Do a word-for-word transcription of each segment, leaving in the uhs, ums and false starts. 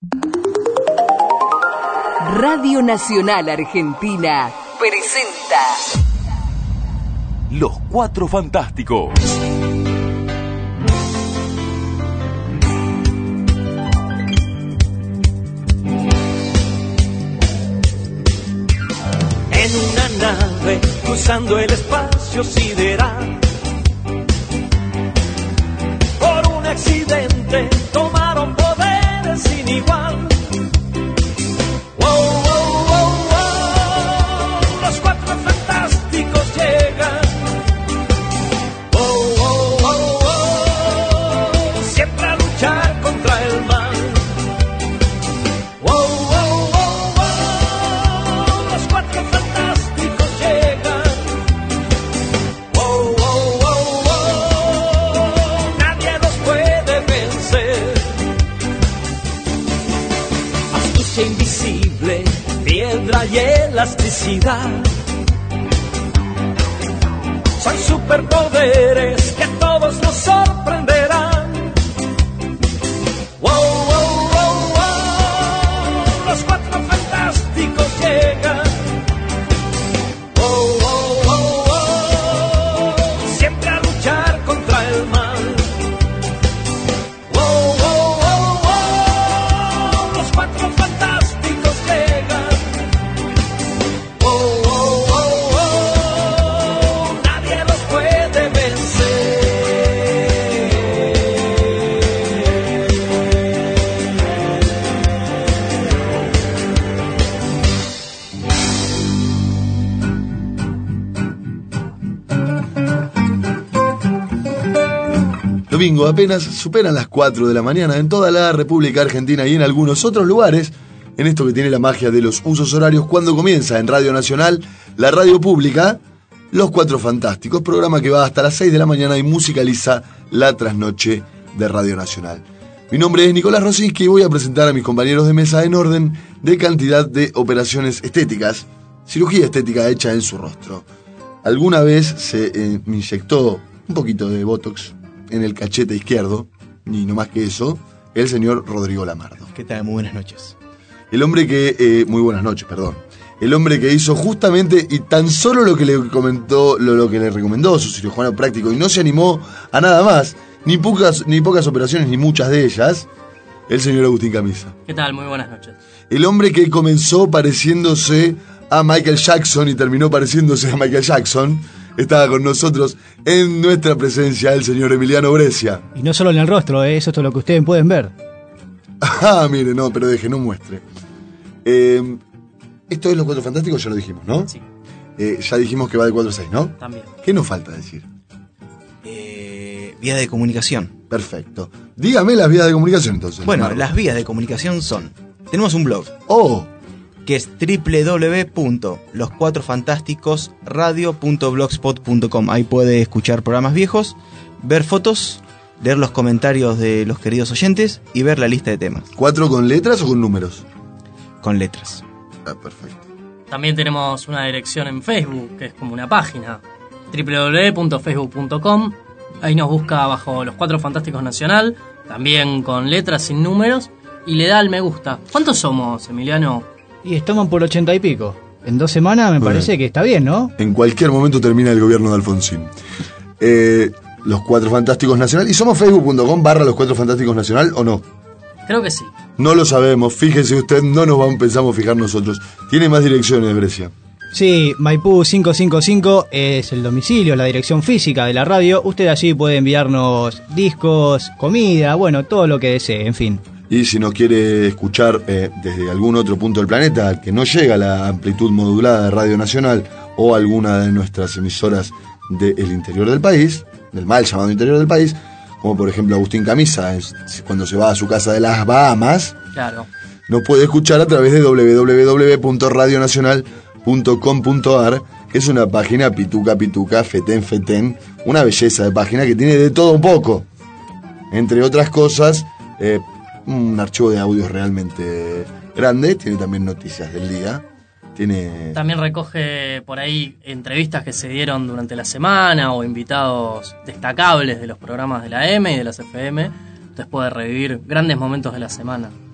Radio Nacional Argentina presenta Los Cuatro Fantásticos. En una nave cruzando el espacio sideral, por un accidente tomaron poderes sin igual. Wow, wow, wow, wow, los Cuatro Fantásticos llegan. Wow, wow, wow, wow, siempre a luchar contra el mal. Wow, wow, wow, wow, los Cuatro Fantásticos llegan. Wow, wow, wow, wow, nadie los puede vencer. Astucia invisible, piedra y elasticidad son superpoderes que a todos nos sorprenderán. Wow, wow, wow, wow, los Cuatro Fantásticos llegan. Wow, wow, wow, wow, siempre a luchar contra el mal. Wow, wow, wow, wow, los Cuatro Fantásticos llegan. Wow, wow, wow, wow, nadie los puede vencer. Domingo, apenas superan las cuatro de la mañana en toda la República Argentina y en algunos otros lugares, en esto que tiene la magia de los usos horarios, cuando comienza en Radio Nacional, la radio pública, Los Cuatro Fantásticos, programa que va hasta las seis de la mañana y musicaliza la trasnoche de Radio Nacional. Mi nombre es Nicolás Rosinski y voy a presentar a mis compañeros de mesa en orden de cantidad de operaciones estéticas, cirugía estética hecha en su rostro. Alguna vez se eh, me inyectó un poquito de Botox en el cachete izquierdo, y no más que eso, el señor Rodrigo Lamardo. ¿Qué tal? Muy buenas noches. El hombre que... Eh, muy buenas noches, perdón. El hombre que hizo justamente y tan solo lo que le comentó, lo, lo que le recomendó su cirujano práctico y no se animó a nada más, ni pocas, ni pocas operaciones, ni muchas de ellas, el señor Agustín Camisa. ¿Qué tal? Muy buenas noches. El hombre que comenzó pareciéndose a Michael Jackson y terminó pareciéndose a Michael Jackson, estaba con nosotros en nuestra presencia el señor Emiliano Brescia. Y no solo en el rostro, ¿eh? Eso es todo lo que ustedes pueden ver. Ah, mire, no, pero deje, no muestre. Eh, esto es Los Cuatro Fantásticos, ya lo dijimos, ¿no? Sí. Eh, ya dijimos que va de cuatro a seis, ¿no? También. ¿Qué nos falta decir? Eh, vías de comunicación. Perfecto. Dígame las vías de comunicación, entonces. Bueno, Marco. las vías de comunicación son... Tenemos un blog, Oh, que es doble u doble u doble u punto los cuatro fantásticos radio punto blogspot punto com. Ahí puede escuchar programas viejos, ver fotos, leer los comentarios de los queridos oyentes y ver la lista de temas. ¿cuatro con letras o con números? Con letras. Ah, perfecto. También tenemos una dirección en Facebook, que es como una página, doble u doble u doble u punto facebook punto com. Ahí nos busca bajo Los Cuatro Fantásticos Nacional, también con letras sin números, y le da al me gusta. ¿Cuántos somos, Emiliano? Y estamos por ochenta y pico. En dos semanas me Bueno. parece que está bien, ¿no? En cualquier momento termina el gobierno de Alfonsín. Eh, Los Cuatro Fantásticos Nacional. ¿Y somos facebook punto com barra Los Cuatro Fantásticos Nacional o no? Creo que sí. No lo sabemos, fíjese usted, no nos vamos, pensamos fijar nosotros. Tiene más direcciones, Brescia. Sí, Maipú quinientos cincuenta y cinco es el domicilio, la dirección física de la radio. Usted allí puede enviarnos discos, comida, bueno, todo lo que desee, en fin. Y si nos quiere escuchar eh, desde algún otro punto del planeta al que no llega la amplitud modulada de Radio Nacional o alguna de nuestras emisoras del interior del país, del mal llamado interior del país, como por ejemplo Agustín Camisa, es, cuando se va a su casa de las Bahamas, Claro. nos puede escuchar a través de doble u doble u doble u punto radio nacional punto com punto a r, que es una página pituca, pituca, fetén, fetén, una belleza de página que tiene de todo un poco. Entre otras cosas, eh, un archivo de audios realmente grande, tiene también noticias del día, tiene... También recoge por ahí entrevistas que se dieron durante la semana o invitados destacables de los programas de la M y de las F M. Entonces puede revivir grandes momentos de la semana.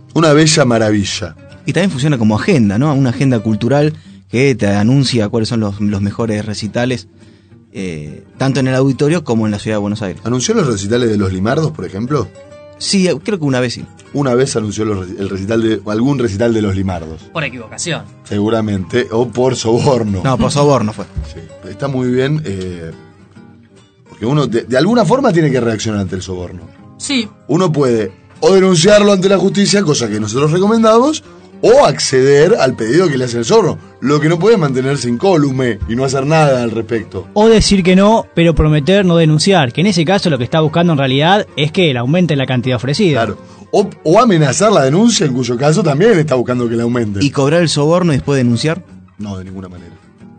Una bella maravilla. Y también funciona como agenda, ¿no? Una agenda cultural que te anuncia cuáles son los, los mejores recitales, eh, tanto en el auditorio como en la ciudad de Buenos Aires. ¿Anunció los recitales de los Limardos, por ejemplo? Sí, creo que una vez sí. Una vez anunció los, el recital de algún recital de los Limardos. Por equivocación. Seguramente, o por soborno. No, por soborno fue. Sí, está muy bien, eh, porque uno de, de alguna forma tiene que reaccionar ante el soborno. Sí. Uno puede o denunciarlo ante la justicia, cosa que nosotros recomendamos, o acceder al pedido que le hace el soborno. Lo que no puede es mantenerse incólume y no hacer nada al respecto. O decir que no, pero prometer no denunciar, que en ese caso lo que está buscando en realidad es que él aumente la cantidad ofrecida. Claro. O, o amenazar la denuncia, en cuyo caso también está buscando que la aumente. ¿Y cobrar el soborno y después denunciar? No, de ninguna manera.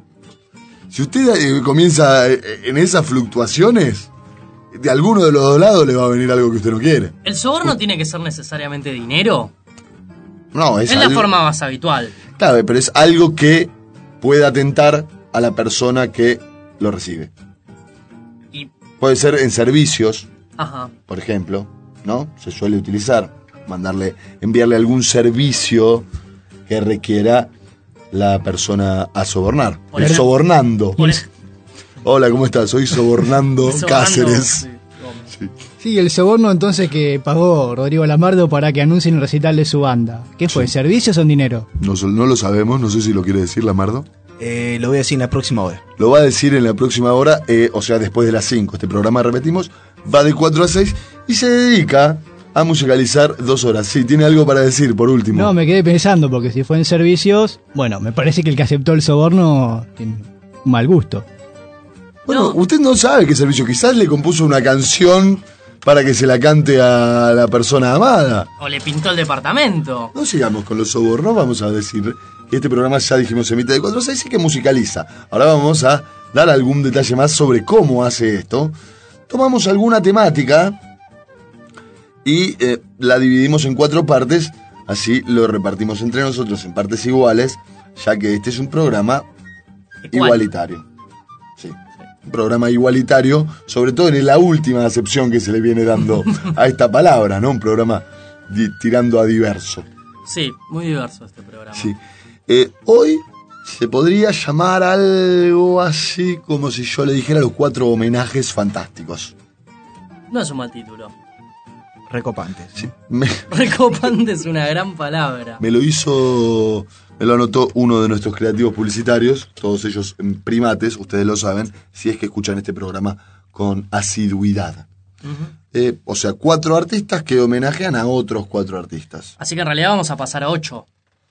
Si usted eh, comienza eh, en esas fluctuaciones, de alguno de los dos lados le va a venir algo que usted no quiere. ¿El soborno tiene que ser necesariamente dinero? No, es, Es algo, la forma más habitual. Claro, pero es algo que puede atentar a la persona que lo recibe. Y, Puede ser en servicios, ajá. por ejemplo, ¿no? Se suele utilizar, mandarle, enviarle algún servicio que requiera la persona a sobornar. Por El ejemplo- sobornando. Por ej- Hola, ¿cómo estás? Soy Sobornando Sobornando, Cáceres. sí, Gómez. Sí, el soborno entonces que pagó Rodrigo Lamardo para que anuncien el recital de su banda. ¿Qué fue, Sí. servicios o en dinero? No, so- no lo sabemos, no sé si lo quiere decir Lamardo. Eh, lo voy a decir en la próxima hora. Lo va a decir en la próxima hora, eh, o sea, después de las cinco. Este programa, repetimos, va de cuatro a seis y se dedica a musicalizar dos horas. Sí, tiene algo para decir, por último. No, me quedé pensando, porque si fue en servicios, bueno, me parece que el que aceptó el soborno tiene un mal gusto. Bueno, No. usted no sabe qué servicio. Quizás le compuso una canción para que se la cante a la persona amada. O le pintó el departamento. No sigamos con los sobornos, vamos a decir que este programa ya dijimos se emite de cuatro a seis y que musicaliza. Ahora vamos a dar algún detalle más sobre cómo hace esto. Tomamos alguna temática y eh, la dividimos en cuatro partes, así lo repartimos entre nosotros en partes iguales, ya que este es un programa Igual. igualitario. Sí, un programa igualitario, sobre todo en la última acepción que se le viene dando a esta palabra, ¿no? Un programa di- tirando a diverso. Sí, muy diverso este programa. Sí. Eh, hoy se podría llamar algo así como si yo le dijera los cuatro homenajes fantásticos. No es un mal título. Recopantes. Sí. Me, Recopante es una gran palabra. me lo hizo, me lo anotó uno de nuestros creativos publicitarios, todos ellos en primates, ustedes lo saben, si es que escuchan este programa con asiduidad. Ujú. Eh, o sea, cuatro artistas que homenajean a otros cuatro artistas. Así que en realidad vamos a pasar a ocho.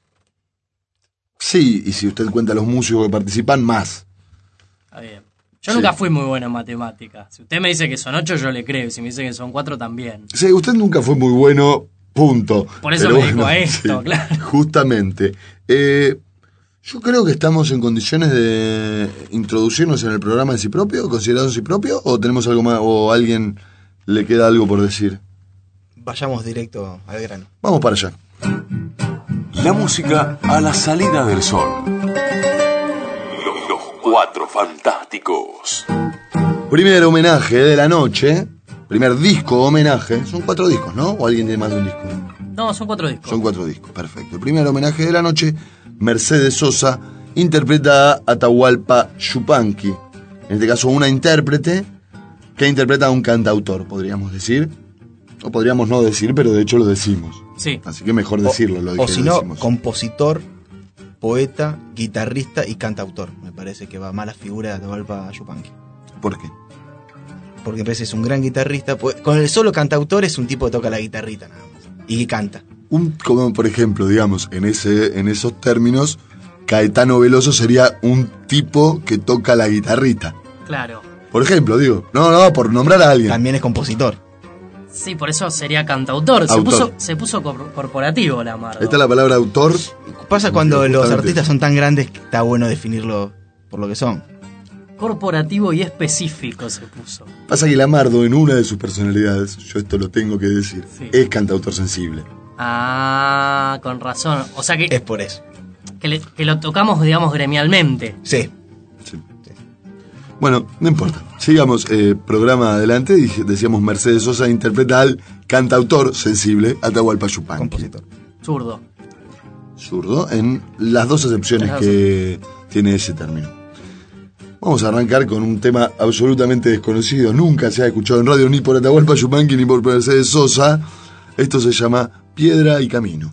Sí, y si usted cuenta los músicos que participan, más. Está bien. Yo Sí. nunca fui muy bueno en matemáticas. Si usted me dice que son ocho, yo le creo. Y si me dice que son cuatro, también. Sí, usted nunca fue muy bueno, punto. Por eso Pero me dedico a esto, claro. Justamente. Eh, yo creo que estamos en condiciones de introducirnos en el programa en sí propio, considerado en sí propio, o tenemos algo más, o a alguien le queda algo por decir. Vayamos directo al grano. Vamos para allá. La música a la salida del sol. Los, los Cuatro Fantásticos. Primer homenaje de la noche, primer disco homenaje. Son cuatro discos, ¿no? ¿O alguien tiene más de un disco? No, son cuatro discos. Son cuatro discos, perfecto. El primer homenaje de la noche, Mercedes Sosa interpreta a Atahualpa Yupanqui. En este caso, una intérprete que interpreta a un cantautor, podríamos decir. O podríamos no decir, pero de hecho lo decimos. Sí. Así que mejor decirlo, lo O que si lo no, decimos. compositor, poeta, guitarrista y cantautor. Me parece que va más la figura de Atahualpa Yupanqui. ¿Por qué? Porque me parece que es un gran guitarrista. pues, Con el solo cantautor es un tipo que toca la guitarrita nada más. Y que canta. Un, como por ejemplo, digamos, en, ese, en esos términos, Caetano Veloso sería un tipo que toca la guitarrita. Claro. Por ejemplo, digo, no, no, por nombrar a alguien. También es compositor. Sí, por eso sería cantautor. Se Autor. puso, se puso cor- corporativo la Mardo. Ahí está la palabra autor. Pasa cuando Justamente. los artistas son tan grandes que está bueno definirlo por lo que son. Corporativo y específico se puso. Pasa que Lamardo, en una de sus personalidades, yo esto lo tengo que decir, Sí. es cantautor sensible. Ah, con razón. O sea que, Es por eso. que, le- que lo tocamos, digamos, gremialmente. Sí. Sí. Bueno, no importa. Sigamos, eh, programa adelante. Dije- Decíamos Mercedes Sosa interpreta al cantautor sensible Atahualpa Yupanqui. Compositor. Zurdo. Zurdo, en las dos acepciones que tiene ese término. Vamos a arrancar con un tema absolutamente desconocido, nunca se ha escuchado en radio ni por Atahualpa Yupanqui ni por Mercedes Sosa. Esto se llama Piedra y Camino.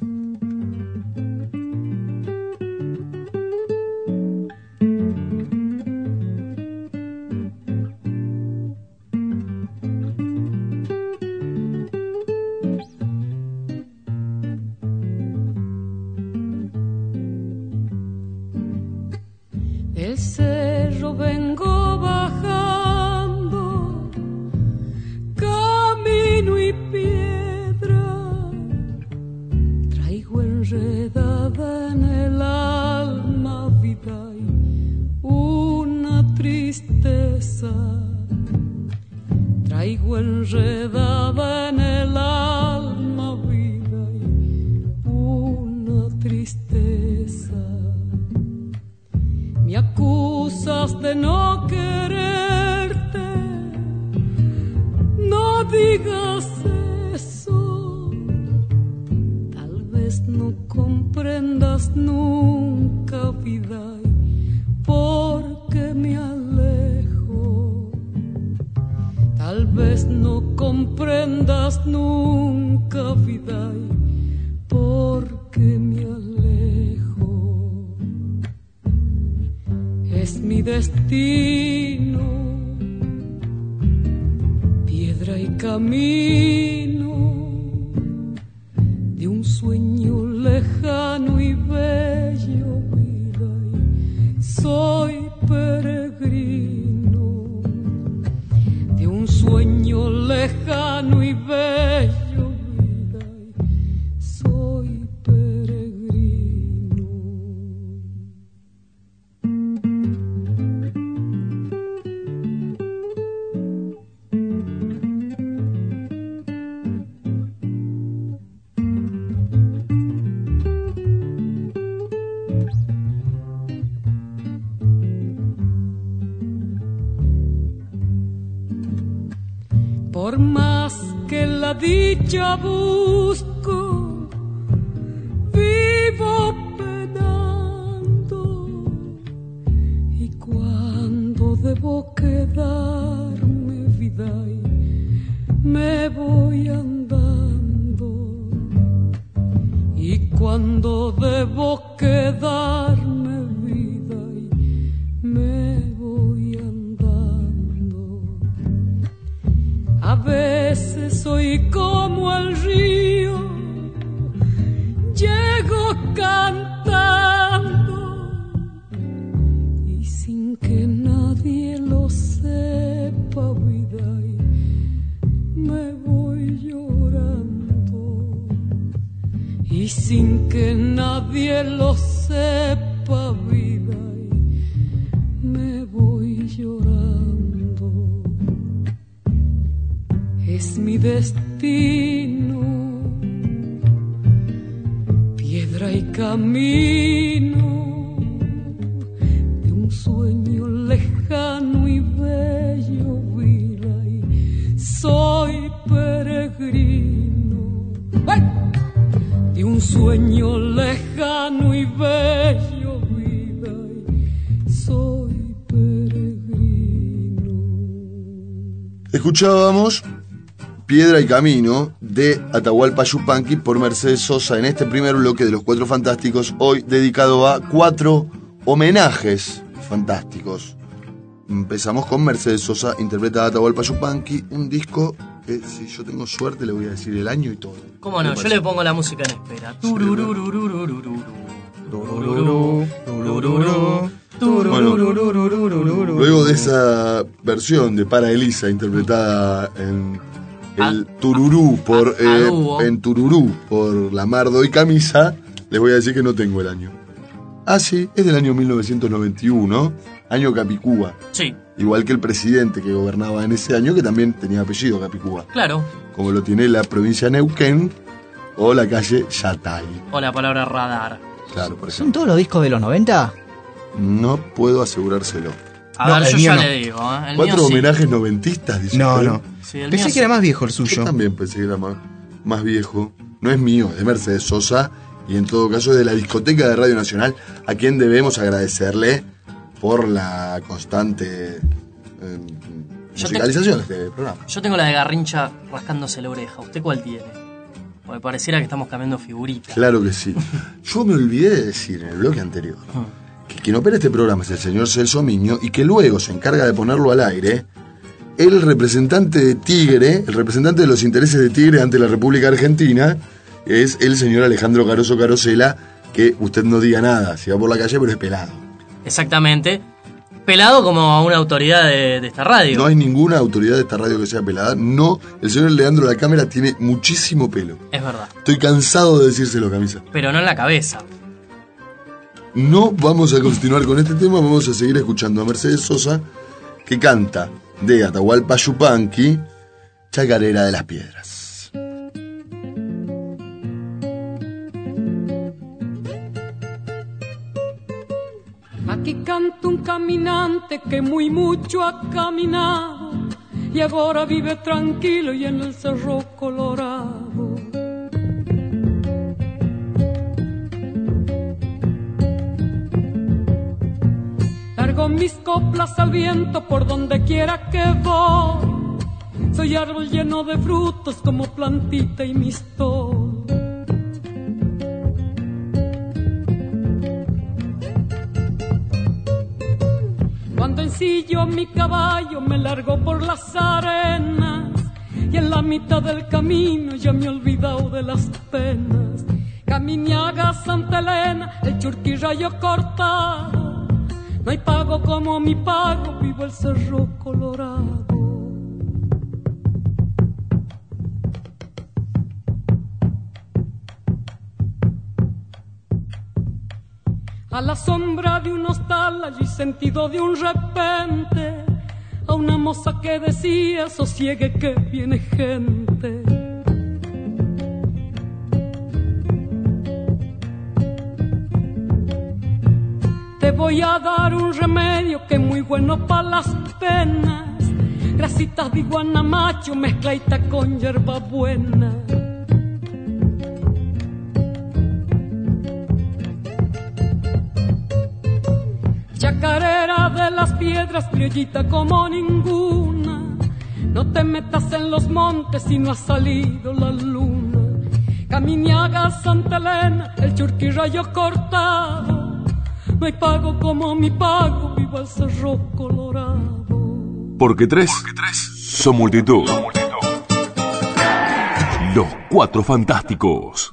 Del cerro vengo bajando, camino y piedra, traigo enredada en el alma vida y una tristeza, traigo enredada en el alma vida y una tristeza. Me acusas de no quererte, no digas eso. Tal vez no comprendas nunca, vida, porque me alejo. Tal vez no comprendas nunca, vida, porque me alejo. Es mi destino, piedra y camino de un sueño lejano y bello, vida, y soy peregrino de un sueño lejano y bello, vida, y soy peregrino. Por más que la dicha busco, vivo penando, y cuando debo quedarme, vida, me voy andando, y cuando debo quedarme, vida, me voy andando. A veces soy como el río, llego cantando y sin que nadie lo sepa, vida, me voy llorando. Y sin que nadie lo sepa, vida, me voy llorando. Es mi destino, piedra y camino de un sueño lejano y bello, vida, y soy peregrino de un sueño lejano y bello, vida, y soy peregrino. Escuchábamos Piedra y Camino de Atahualpa Yupanqui por Mercedes Sosa en este primer bloque de Los Cuatro Fantásticos, hoy dedicado a cuatro homenajes fantásticos. Empezamos con Mercedes Sosa, interpreta a Atahualpa Yupanqui, un disco que, si yo tengo suerte, le voy a decir el año y todo. ¿Cómo no? Yo le pongo la música en espera. Bueno, luego de esa versión de Para Elisa interpretada en el Tururú por eh, en Tururú por Lamardo y Camisa, les voy a decir que no tengo el año. Ah, sí, es del año mil novecientos noventa y uno, año Capicúa. Sí. Igual que el presidente que gobernaba en ese año, que también tenía apellido Capicúa. Claro. Como lo tiene la provincia de Neuquén o la calle Yatay. O la palabra radar. Claro, por ejemplo. ¿Son todos los discos de los noventa? No puedo asegurárselo. A No, ver, el yo mío ya no. le digo, ¿eh? El ¿Cuatro mío sí. homenajes noventistas? Dice No, usted. no. Sí, el Pensé mío que era sí. más viejo el Yo suyo. también pensé que era más, más viejo. no es mío, es de Mercedes Sosa, y en todo caso es de la discoteca de Radio Nacional, a quien debemos agradecerle por la constante eh, musicalización de este programa. Yo tengo la de Garrincha rascándose la oreja. ¿Usted cuál tiene? Porque pareciera que estamos cambiando figuritas. Claro que sí. Yo me olvidé de decir en el bloque anterior que quien opera este programa es el señor Celso Miño y que luego se encarga de ponerlo al aire el representante de Tigre, el representante de los intereses de Tigre ante la República Argentina, es el señor Alejandro Caroso Carosela, que usted no diga nada, si va por la calle, pero es pelado. Exactamente. Pelado como una autoridad de, de esta radio. No hay ninguna autoridad de esta radio que sea pelada. No, el señor Leandro La Cámara tiene muchísimo pelo. Es verdad. Estoy cansado de decírselo, Camisa. Pero no en la cabeza. No vamos a continuar con este tema, vamos a seguir escuchando a Mercedes Sosa, que canta de Atahualpa Yupanqui, Chacarera de las Piedras. Aquí canta un caminante que muy mucho ha caminado y ahora vive tranquilo y en el Cerro Colorado. Largo mis coplas al viento por donde quiera que voy. Soy árbol lleno de frutos como plantita y mistol. Cuando ensillo mi caballo me largo por las arenas y en la mitad del camino ya me he olvidado de las penas. Caminiaga, Santa Elena, el Churquirrayo cortado, no hay pago como mi pago, vivo el Cerro Colorado. A la sombra de un hostal allí sentido de un repente a una moza que decía sosiegue que viene gente. Te voy a dar un remedio que es muy bueno para las penas, grasitas de guanamacho mezcladita con hierba buena. Chacarera de las piedras, criollita como ninguna, no te metas en los montes si no ha salido la luna. Caminiaga, Santa Elena, el Churquirrayo cortado, no hay pago como mi pago, viva el Cerro Colorado. Porque tres, Porque tres son multitud. Son multitud. Los Cuatro Fantásticos.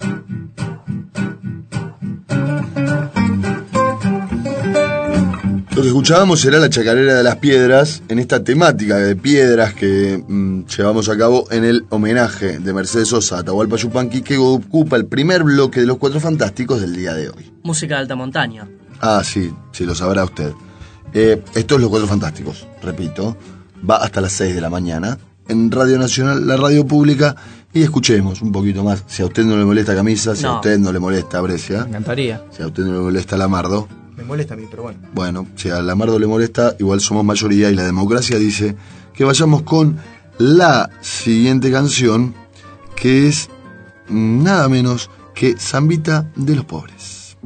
Lo que escuchábamos era la Chacarera de las Piedras, en esta temática de piedras que mmm, llevamos a cabo en el homenaje de Mercedes Sosa a Atahualpa Yupanqui, que ocupa el primer bloque de los Cuatro Fantásticos del día de hoy. Música de alta montaña. Ah, sí, sí, lo sabrá usted. Eh, esto es Los Cuatro Fantásticos, repito, va hasta las seis de la mañana en Radio Nacional, la radio pública, y escuchemos un poquito más. Si a usted no le molesta Camisa, si no. a usted no le molesta Brescia, me encantaría. Si a usted no le molesta Lamardo, me molesta a mí, pero bueno. Bueno, si a Lamardo le molesta, igual somos mayoría y la democracia dice que vayamos con la siguiente canción, que es nada menos que Zambita de los Pobres.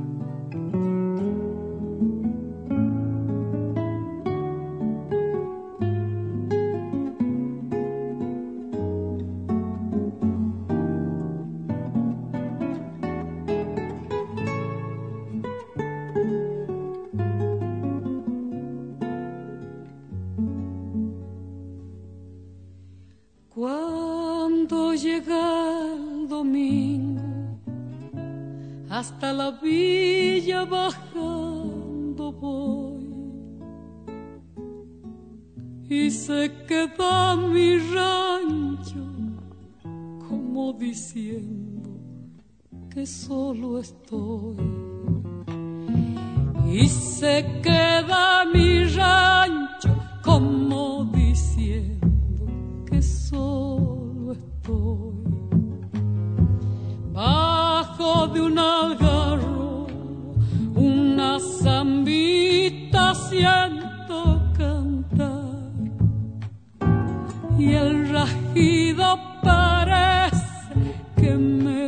Hasta la villa bajando voy y se queda mi rancho como diciendo que solo estoy. Y se queda mi rancho como diciendo que solo estoy. Bajo de un algarro, una zambita siento cantar y el rajido parece que me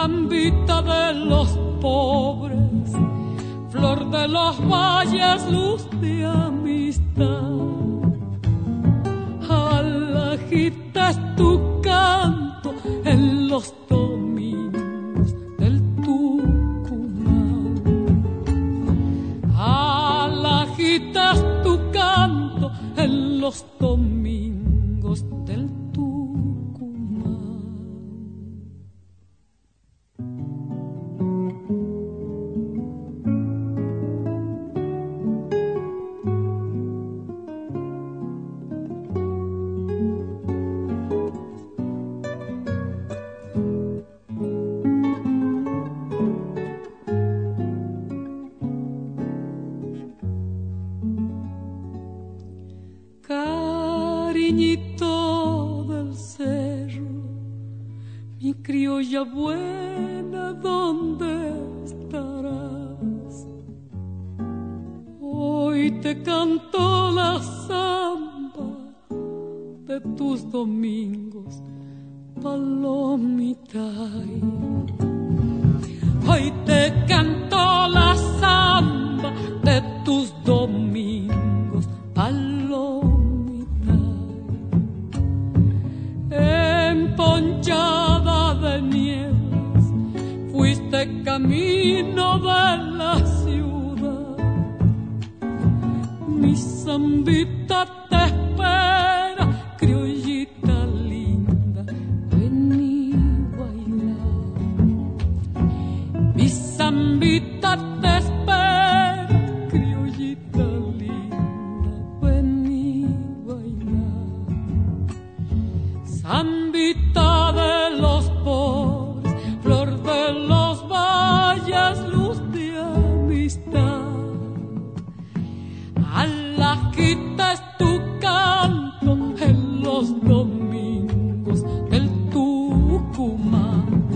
zambita de los pobres, flor de los valles, luz de amistad. Alajita es tu canto en los domingos del Tucumán. Alajita es tu canto en los domingos del Tucumán. Cariñito del cerro, mi criolla buena, ¿dónde estarás? Hoy te canto la samba de tus domingos, palomita. Hoy te canto la samba de tus domingos, palomita. Emponchada de nieves, fuiste camino de la ciudad. Mi zambita te espera, criollita linda, vení bailar. Mi zambita te espera, criollita linda, vení bailar. Zambita de los pobres, flor de los valles, luz de amistad. Alajita es tu canto en los domingos del Tucumán.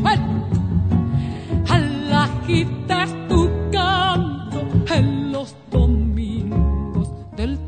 Alajita es tu canto en los domingos del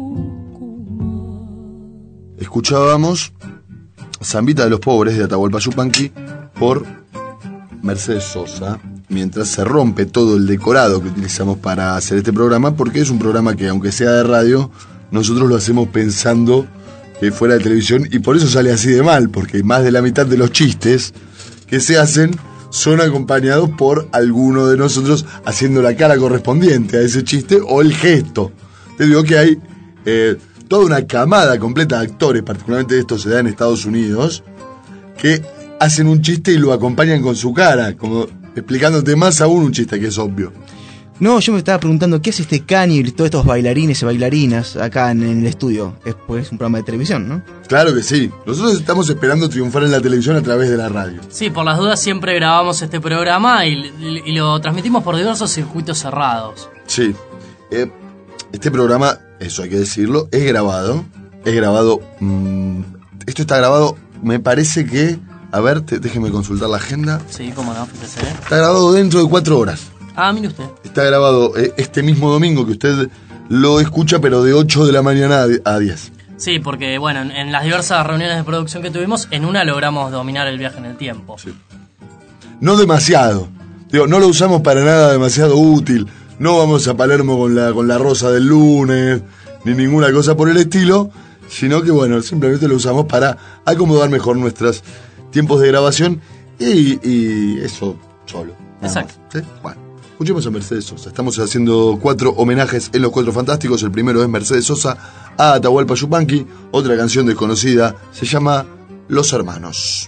Tucumán. Escuchábamos Zambita de los pobres de Atahualpa Yupanqui por Mercedes Sosa, mientras se rompe todo el decorado que utilizamos para hacer este programa, porque es un programa que, aunque sea de radio, nosotros lo hacemos pensando que fuera de televisión, y por eso sale así de mal, porque más de la mitad de los chistes que se hacen son acompañados por alguno de nosotros haciendo la cara correspondiente a ese chiste o el gesto. Te digo que hay eh, toda una camada completa de actores, particularmente esto se da en Estados Unidos, que hacen un chiste y lo acompañan con su cara, como explicándote más aún un chiste que es obvio. No, yo me estaba preguntando, ¿qué hace este Cani y todos estos bailarines y bailarinas acá en, en el estudio? Es pues un programa de televisión, ¿no? Claro que sí. Nosotros estamos esperando triunfar en la televisión a través de la radio. Sí, por las dudas siempre grabamos este programa y, y, y lo transmitimos por diversos circuitos cerrados. Sí. Eh, este programa, eso hay que decirlo, es grabado. Es grabado... Mmm, esto está grabado, me parece que... A ver, te, déjeme consultar la agenda. Sí, cómo no, fíjese. Está grabado dentro de cuatro horas. Ah, mire usted. Está grabado eh, este mismo domingo que usted lo escucha, pero de ocho de la mañana a diez. Sí, porque bueno, en, en las diversas reuniones de producción que tuvimos, en una logramos dominar el viaje en el tiempo. Sí. No demasiado. Digo, no lo usamos para nada demasiado útil. No vamos a Palermo con la, con la rosa del lunes, ni ninguna cosa por el estilo, sino que bueno, simplemente lo usamos para acomodar mejor nuestros tiempos de grabación y, y eso solo. Exacto. ¿Sí? Bueno. Escuchemos a Mercedes Sosa. Estamos haciendo cuatro homenajes en Los Cuatro Fantásticos. El primero es Mercedes Sosa a Atahualpa Yupanqui. Otra canción desconocida se llama Los Hermanos.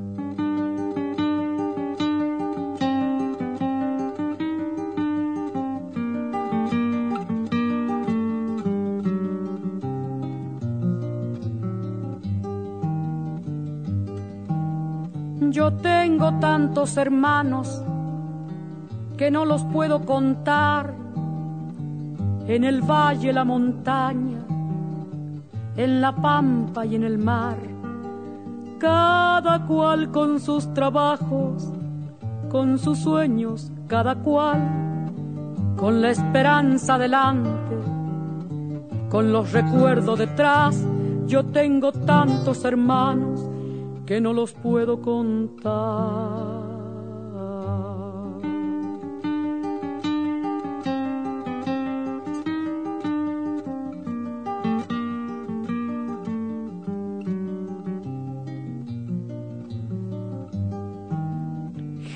Yo tengo tantos hermanos que no los puedo contar, en el valle, la montaña, en la pampa y en el mar, cada cual con sus trabajos, con sus sueños, cada cual con la esperanza delante, con los recuerdos detrás. Yo tengo tantos hermanos que no los puedo contar, en el valle, la montaña, en la pampa y en el mar, cada cual con sus trabajos, con sus sueños, cada cual con la esperanza delante, con los recuerdos detrás. Yo tengo tantos hermanos que no los puedo contar, en el valle, la montaña, en la pampa y en el mar, cada cual con sus trabajos, con sus sueños, cada cual con la esperanza delante, con los recuerdos detrás. Yo tengo tantos hermanos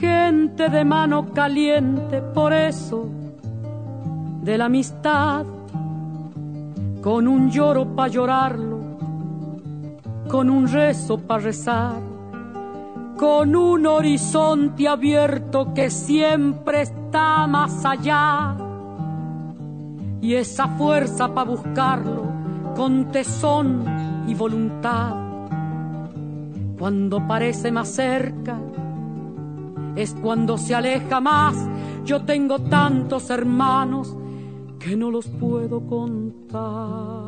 gente de mano caliente, por eso de la amistad, con un lloro pa' llorarlo, con un rezo pa' rezar, con un horizonte abierto que siempre está más allá, y esa fuerza pa' buscarlo con tesón y voluntad. Cuando parece más cerca es cuando se aleja más. Yo tengo tantos hermanos que no los puedo contar.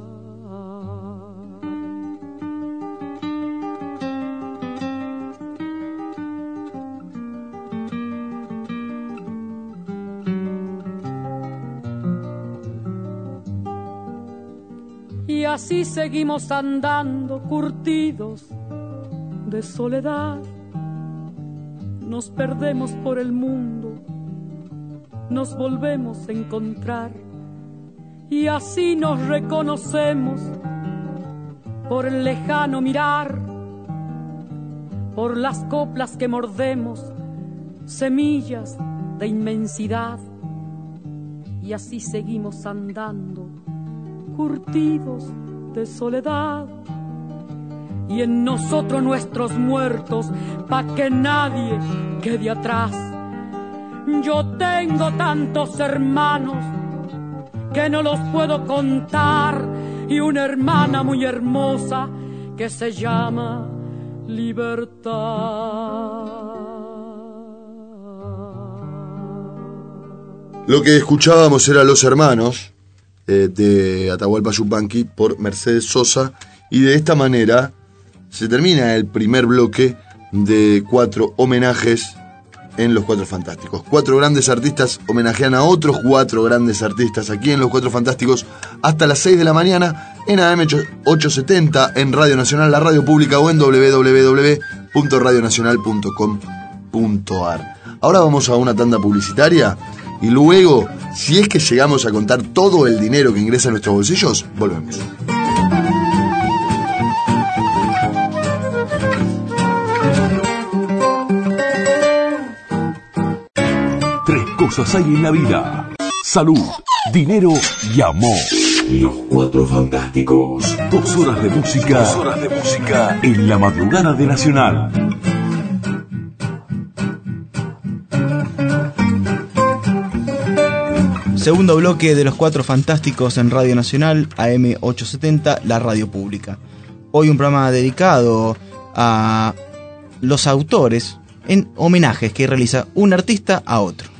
Y así seguimos andando, curtidos de soledad. Nos perdemos por el mundo, nos volvemos a encontrar, y así nos reconocemos por el lejano mirar, por las coplas que mordemos, semillas de inmensidad. Y así seguimos andando, curtidos de soledad, y en nosotros nuestros muertos, pa' que nadie quede atrás. Yo tengo tantos hermanos que no los puedo contar, y una hermana muy hermosa que se llama Libertad. Lo que escuchábamos era Los Hermanos eh, de Atahualpa Yupanqui por Mercedes Sosa, y de esta manera se termina el primer bloque de cuatro homenajes en Los Cuatro Fantásticos. Cuatro grandes artistas homenajean a otros cuatro grandes artistas aquí en Los Cuatro Fantásticos hasta las seis de la mañana en A M ochocientos setenta, en Radio Nacional, la radio pública, o en doble u doble u doble u punto radio nacional punto com punto a r. Ahora vamos a una tanda publicitaria y luego, si es que llegamos a contar todo el dinero que ingresa a nuestros bolsillos, volvemos. Tres cosas hay en la vida: salud, dinero y amor. Los Cuatro Fantásticos. Dos horas de música. Dos horas de música en la madrugada de Nacional. Segundo bloque de Los Cuatro Fantásticos en Radio Nacional, A M ochocientos setenta, la radio pública. Hoy un programa dedicado a los autores en homenajes que realiza un artista a otro.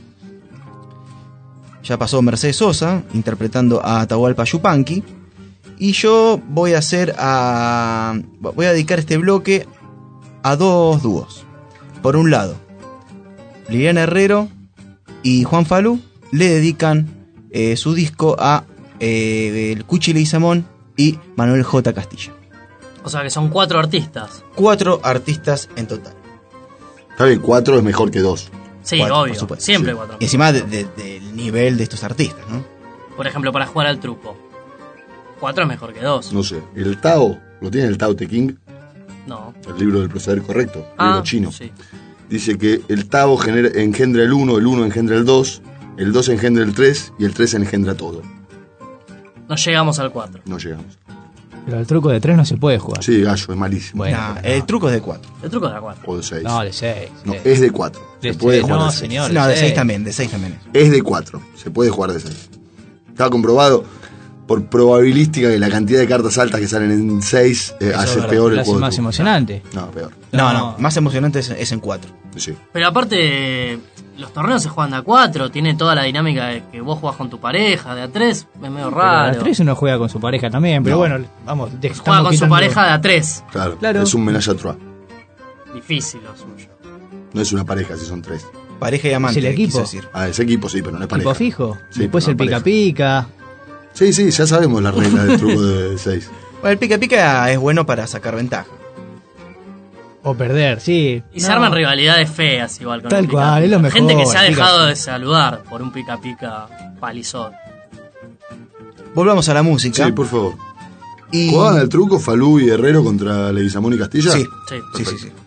Ya pasó Mercedes Sosa interpretando a Atahualpa Yupanqui, y yo voy a hacer a voy a dedicar este bloque a dos dúos. Por un lado, Liliana Herrero y Juan Falú le dedican eh, su disco a eh, el Cuchi Leguizamón y Manuel J. Castilla. O sea que son cuatro artistas. Cuatro artistas en total. Está bien, cuatro es mejor que dos. Sí, Cuatro, obvio, por supuesto, siempre sí. cuatro. Y encima de, de, del nivel de estos artistas, ¿no? Por ejemplo, para jugar al truco. Cuatro es mejor que dos. No sé, el Tao, ¿lo tiene el Tao Te King? No. El libro del proceder correcto, el Ah, libro chino. sí. Dice que el Tao genera, engendra el uno, el uno engendra el dos, el dos engendra el tres y el tres engendra todo. No llegamos al cuatro. No llegamos. Pero el truco de tres no se puede jugar. Sí, gallo, es malísimo. Bueno, Nah, pero el no. truco es de cuatro. El truco es de cuatro. O de seis. No, de seis. No, de- es de cuatro. de Se puede seis, jugar no, de seis. señor. No, de seis. seis también, de seis también. Es de cuatro. Se puede jugar de seis. Está comprobado por probabilística que la cantidad de cartas altas que salen en seis eh, Eso hace es verdad. peor Lo el hace juego. más emocionante. No, peor. No, No. no, más emocionante es, es en cuatro. Sí. Pero aparte, los torneos se juegan de a cuatro. Tiene toda la dinámica de que vos jugás con tu pareja. De a tres es medio Pero raro. a tres uno juega con su pareja también, pero No. bueno, vamos, de- Juega estamos con su quitando- pareja de a tres. Claro, Claro. es un menage à trois. Difícil lo suyo. No es una pareja si son tres. Pareja y amante, Es el equipo. quise decir. Ah, es equipo sí, pero no es pareja. Tipo fijo. Sí, Después pero el no pica pareja. pica. Sí, sí, ya sabemos las reglas del truco de seis. Bueno, el pica pica es bueno para sacar ventaja. O perder, sí. Y se No. arman rivalidades feas igual con Tal el pica cual, pica. es lo mejor, Gente que se ha el pica dejado pica. de saludar por un pica pica palizón. Volvamos a la música. Sí, por favor. Y... ¿Jugaban al truco Falú y Herrero contra Leguizamón y Castilla? Sí, Sí. sí, sí, sí.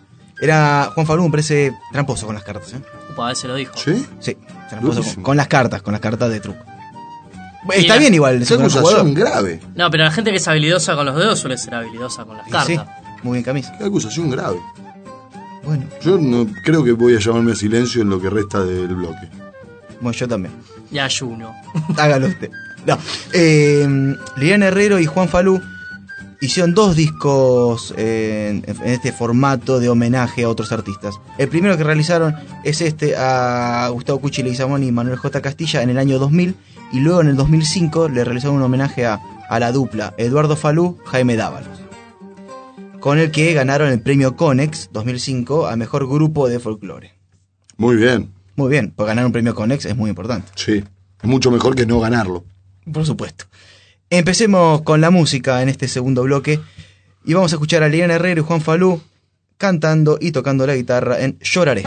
Era Juan Falú, me parece tramposo con las cartas, ¿eh? Upa, a ver, se lo dijo. ¿Sí? Sí, tramposo con, Durísimo. con las cartas, con las cartas de truco. Y Está la- bien igual, es Esa un gran acusación jugador. grave. No, pero la gente que es habilidosa con los dedos suele ser habilidosa con las Y cartas. sí, muy bien camisa. Qué acusación grave. Bueno, Yo no creo que voy a llamarme a silencio en lo que resta del bloque. bueno, yo también. Y ayuno. Hágalo usted. No. Eh, Liliana Herrero y Juan Falú hicieron dos discos eh, en, en este formato de homenaje a otros artistas. El primero que realizaron es este a Gustavo Cuchi Leguizamón y Manuel J. Castilla en el año dos mil, y luego en el dos mil cinco le realizaron un homenaje a, a la dupla Eduardo Falú, Jaime Dávalos, con el que ganaron el premio Conex dos mil cinco a Mejor Grupo de Folclore. Muy bien. Muy bien, pues ganar un premio Conex es muy importante. Sí. Es mucho mejor que no ganarlo. Por supuesto. Empecemos con la música en este segundo bloque y vamos a escuchar a Liliana Herrero y Juan Falú cantando y tocando la guitarra en Lloraré.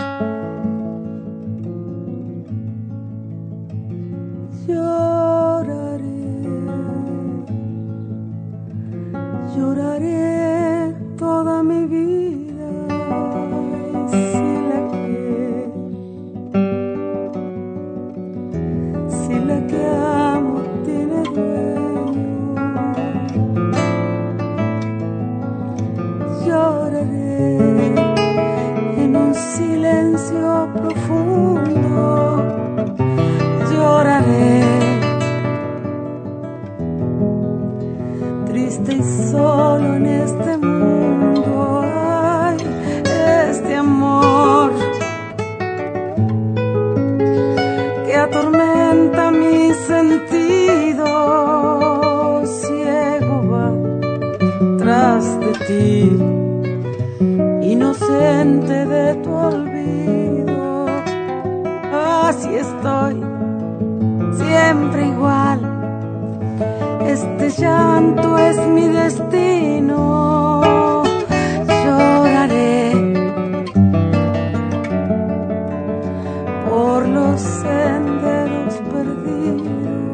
Lloraré, lloraré toda mi vida, si la que, si la que amo tiene dueño. Lloraré en un silencio profundo, lloraré triste y solo en este mundo. Ay, este amor que atormenta mi sentido, ciego va tras de ti, inocente de tu olvido. Así estoy, siempre igual. Este llanto es mi destino. Lloraré por los senderos perdidos.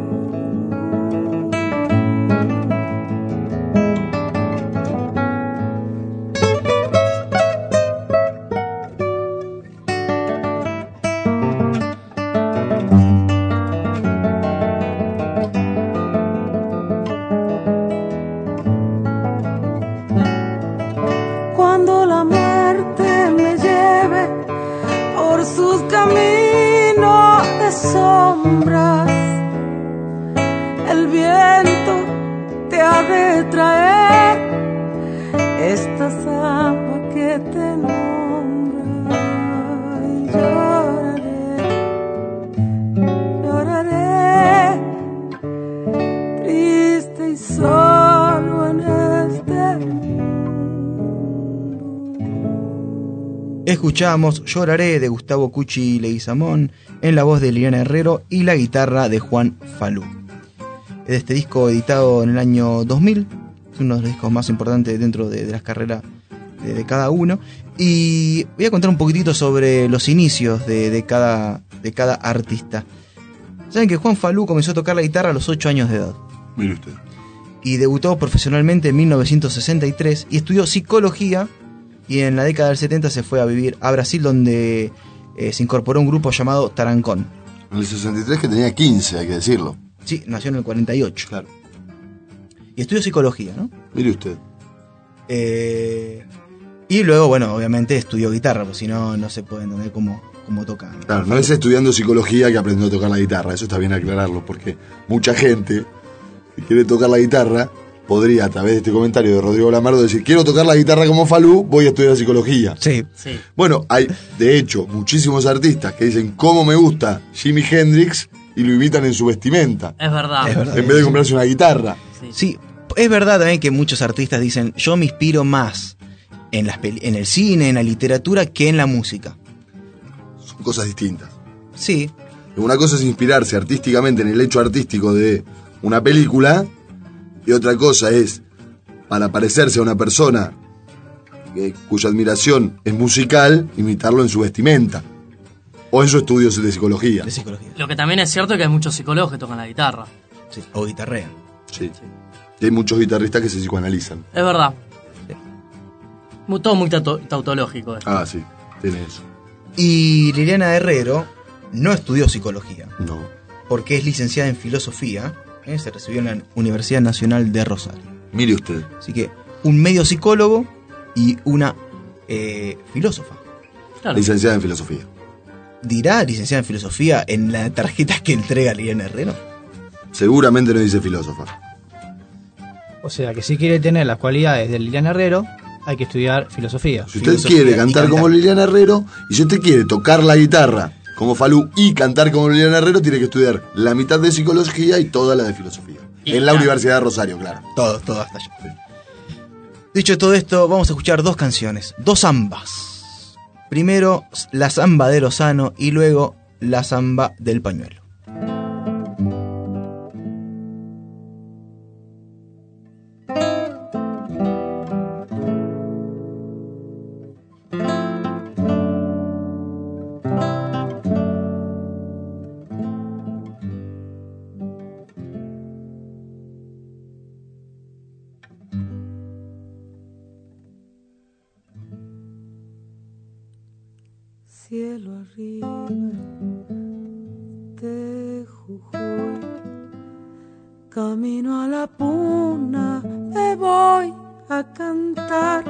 Cuando la muerte me lleve por sus caminos de sombras, el viento te ha de traer esta zamba que te nombra. Y lloraré, lloraré, triste y solo en este mundo. Escuchamos Lloraré de Gustavo Cuchi Leguizamón en la voz de Liliana Herrero y la guitarra de Juan Falú. De este disco editado en el año dos mil, es uno de los discos más importantes dentro de, de las carreras de, de cada uno. Y voy a contar un poquitito sobre los inicios de, de, cada, de cada artista. Saben que Juan Falú comenzó a tocar la guitarra a los ocho años de edad. Mire usted. Y debutó profesionalmente en mil novecientos sesenta y tres y estudió psicología, y en la década del setenta se fue a vivir a Brasil, donde eh, se incorporó a un grupo llamado Tarancón. En el sesenta y tres, que tenía quince, hay que decirlo. Sí, nació en el cuarenta y ocho. Claro. Y estudió psicología, ¿no? Mire usted. Eh, y luego, bueno, obviamente estudió guitarra, porque si no, no se puede entender cómo, cómo toca. Claro, no es estudiando psicología que aprendió a tocar la guitarra, eso está bien aclararlo, porque mucha gente que quiere tocar la guitarra podría, a través de este comentario de Rodrigo Lamardo, decir: quiero tocar la guitarra como Falú, voy a estudiar psicología. Sí. Sí. Bueno, hay, de hecho, muchísimos artistas que dicen cómo me gusta Jimi Hendrix y lo imitan en su vestimenta, Es verdad. Es verdad. en vez de comprarse una guitarra. Sí. Sí, es verdad también que muchos artistas dicen, yo me inspiro más en, las peli- en el cine, en la literatura, que en la música. Son cosas distintas. Sí, Una cosa es inspirarse artísticamente en el hecho artístico de una película, y otra cosa es, para parecerse a una persona eh, cuya admiración es musical, imitarlo en su vestimenta o en sus estudios de psicología. de psicología. Lo que también es cierto es que hay muchos psicólogos que tocan la guitarra. Sí, o guitarrean. Sí. Y hay muchos guitarristas que se psicoanalizan. Es verdad. Todo muy tauto- tautológico. Esto. Ah, sí, tiene eso. Y Liliana Herrero no estudió psicología. No. Porque es licenciada en filosofía. ¿eh? Se recibió en la Universidad Nacional de Rosario. Mire usted. Así que un medio psicólogo y una eh, filósofa. Claro. Licenciada en filosofía. ¿Dirá licenciada en filosofía en la tarjeta que entrega Liliana Herrero? Seguramente no dice filósofa. O sea que si quiere tener las cualidades de Liliana Herrero, hay que estudiar filosofía. Si usted Filosofía quiere y cantar cantar. como Liliana Herrero, y si usted quiere tocar la guitarra como Falú y cantar como Liliana Herrero, tiene que estudiar la mitad de psicología y toda la de filosofía. Y en la claro. Universidad de Rosario, claro. Todo, todo hasta allá. Dicho todo esto, vamos a escuchar dos canciones, dos zambas. Primero la zamba de Lozano y luego la zamba del pañuelo. Cielo arriba de Jujuy, camino a la puna, me voy a cantar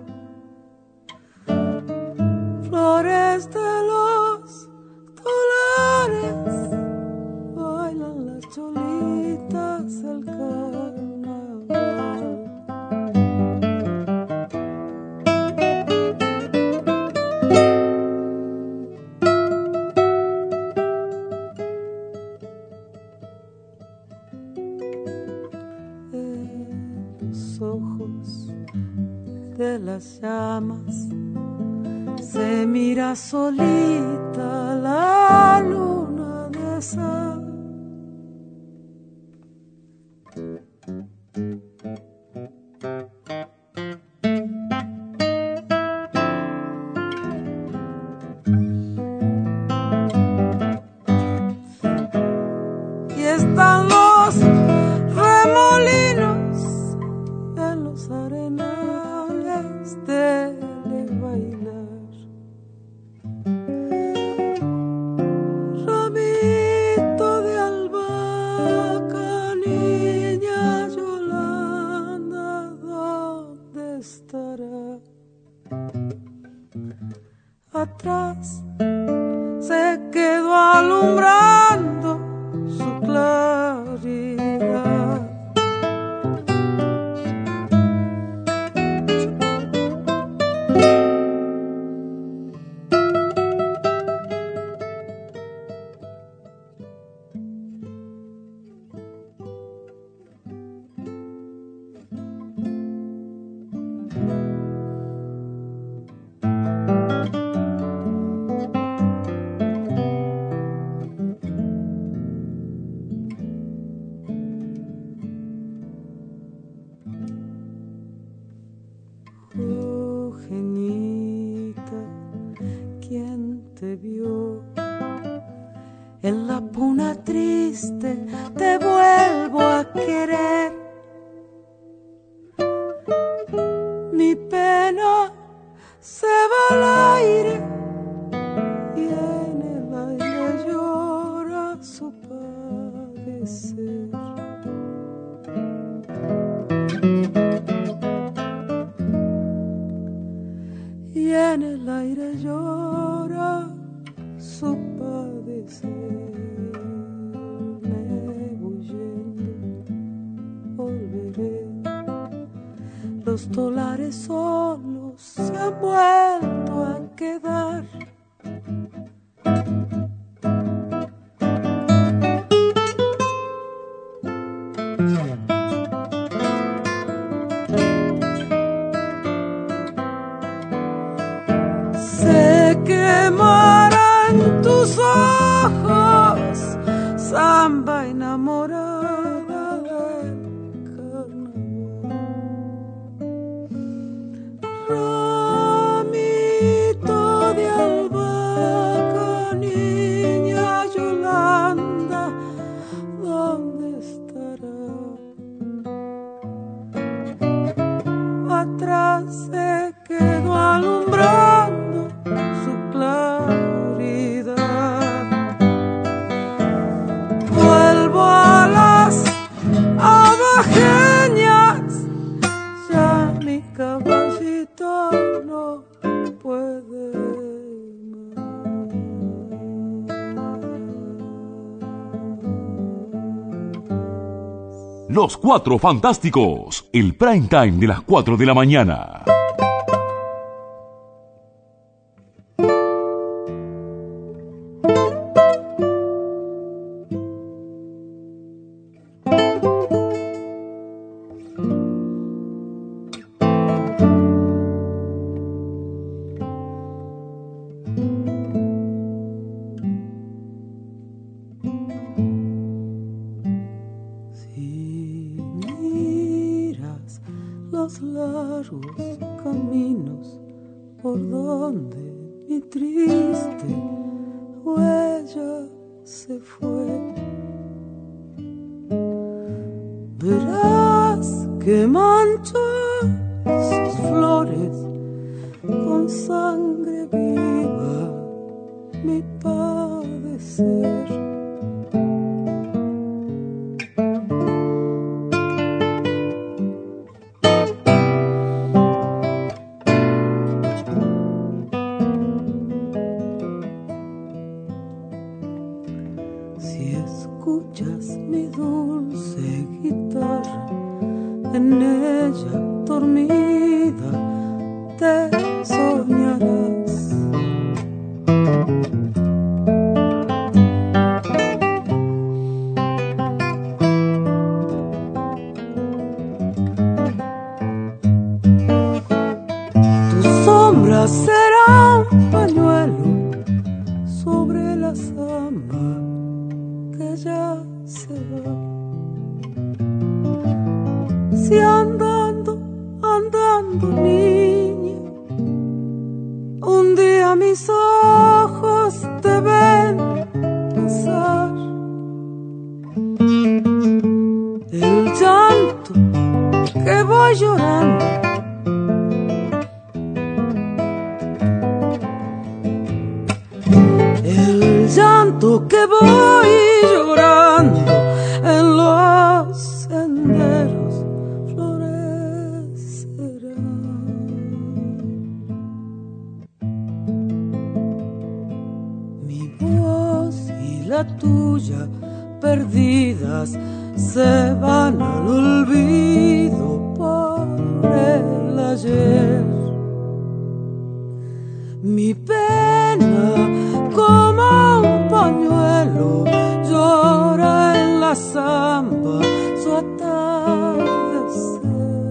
flores de los dólares, bailan las cholitas del carnaval. De las llamas se mira solita la luna de sal. Y están los remolinos en los arenales de bailar. Ramito de albahaca, niña Yolanda, ¿dónde estará? Atrás se quedó alumbrando su claridad. Oh, genita, ¿quién te vio? En la puna triste te vuelvo a querer. Mi pena se va al aire y en el aire llora su padecer. Y en el aire llora su padecer. Me voy yendo, volveré. Los dólares solos se han vuelto a quedar. Se quemarán tus ojos, samba enamorada del carnaval. Ramito de albahaca, niña Yolanda, ¿dónde estará? Atrás se quedó Los Cuatro Fantásticos, el prime time de las cuatro de la mañana. Los largos caminos por donde mi triste huella se fue, verás que mancha sus flores con sangre viva mi padecer. En ella dormida te soñarás. Tu sombra será un pañuelo sobre la samba que ya se va. Si andando, andando niña, un día mis ojos te ven pasar, el llanto que voy llorando, el llanto que voy llorando en los senderos la tuya perdidas se van al olvido por el ayer. Mi pena como un pañuelo llora en la samba su atardecer.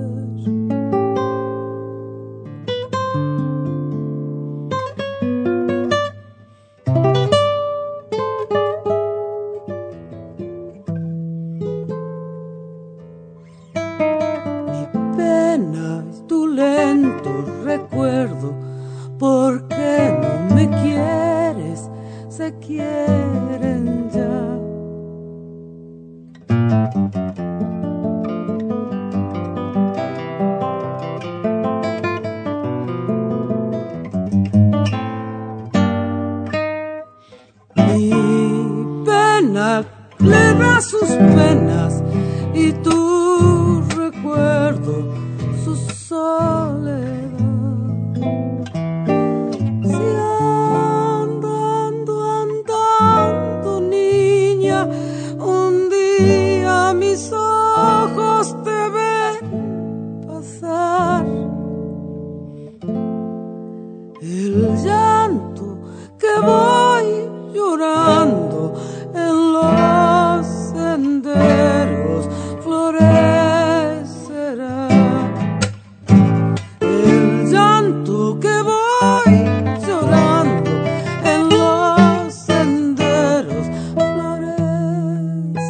Recuerdo por qué no me quieres, se quieren ya. Mi pena le da sus penas y tu recuerdo su soledad. Mis ojos te ven pasar, el llanto que voy llorando en los senderos florecerá, el llanto que voy llorando en los senderos florecerá.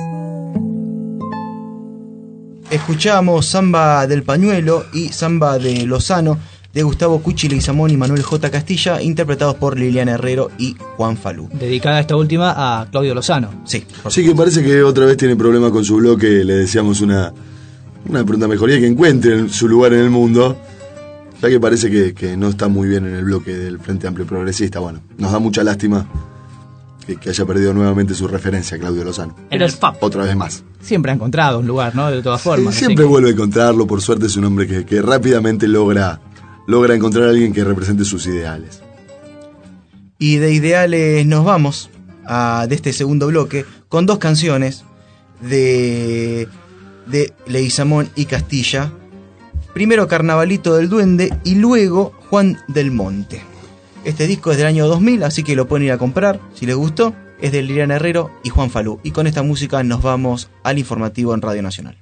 Escuchamos Samba del Pañuelo y Samba de Lozano de Gustavo Cuchi Leguizamón y Manuel J. Castilla, interpretados por Liliana Herrero y Juan Falú. Dedicada esta última a Claudio Lozano. Sí. Sí, que parece que otra vez tiene problemas con su bloque. Le deseamos una, una pronta mejoría, que encuentre su lugar en el mundo, ya que parece que, que no está muy bien en el bloque del Frente Amplio Progresista. Bueno, nos da mucha lástima que, que haya perdido nuevamente su referencia, Claudio Lozano. En el F A P. Otra vez más. Siempre ha encontrado un lugar, ¿no? De todas formas. Sí, siempre vuelve a encontrarlo. Por suerte es un hombre que, que rápidamente logra, logra encontrar a alguien que represente sus ideales. Y de ideales nos vamos a, de este segundo bloque con dos canciones de de Leguizamón y Castilla. Primero Carnavalito del Duende y luego Juan del Monte. Este disco es del año dos mil, así que lo pueden ir a comprar si les gustó. Es de Liliana Herrero y Juan Falú. Y con esta música nos vamos al informativo en Radio Nacional.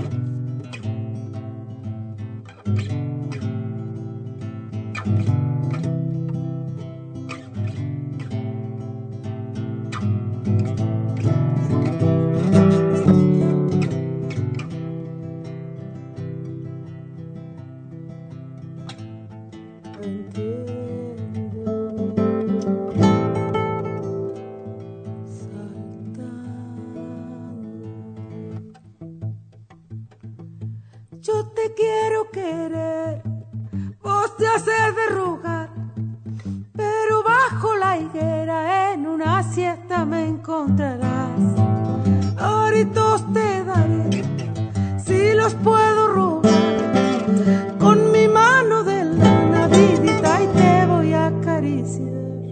Yo te quiero querer, vos te haces de rogar, pero bajo la higuera en una siesta me encontrarás. Ahoritos te daré, si los puedo robar, con mi mano de lana vidita y te voy a acariciar.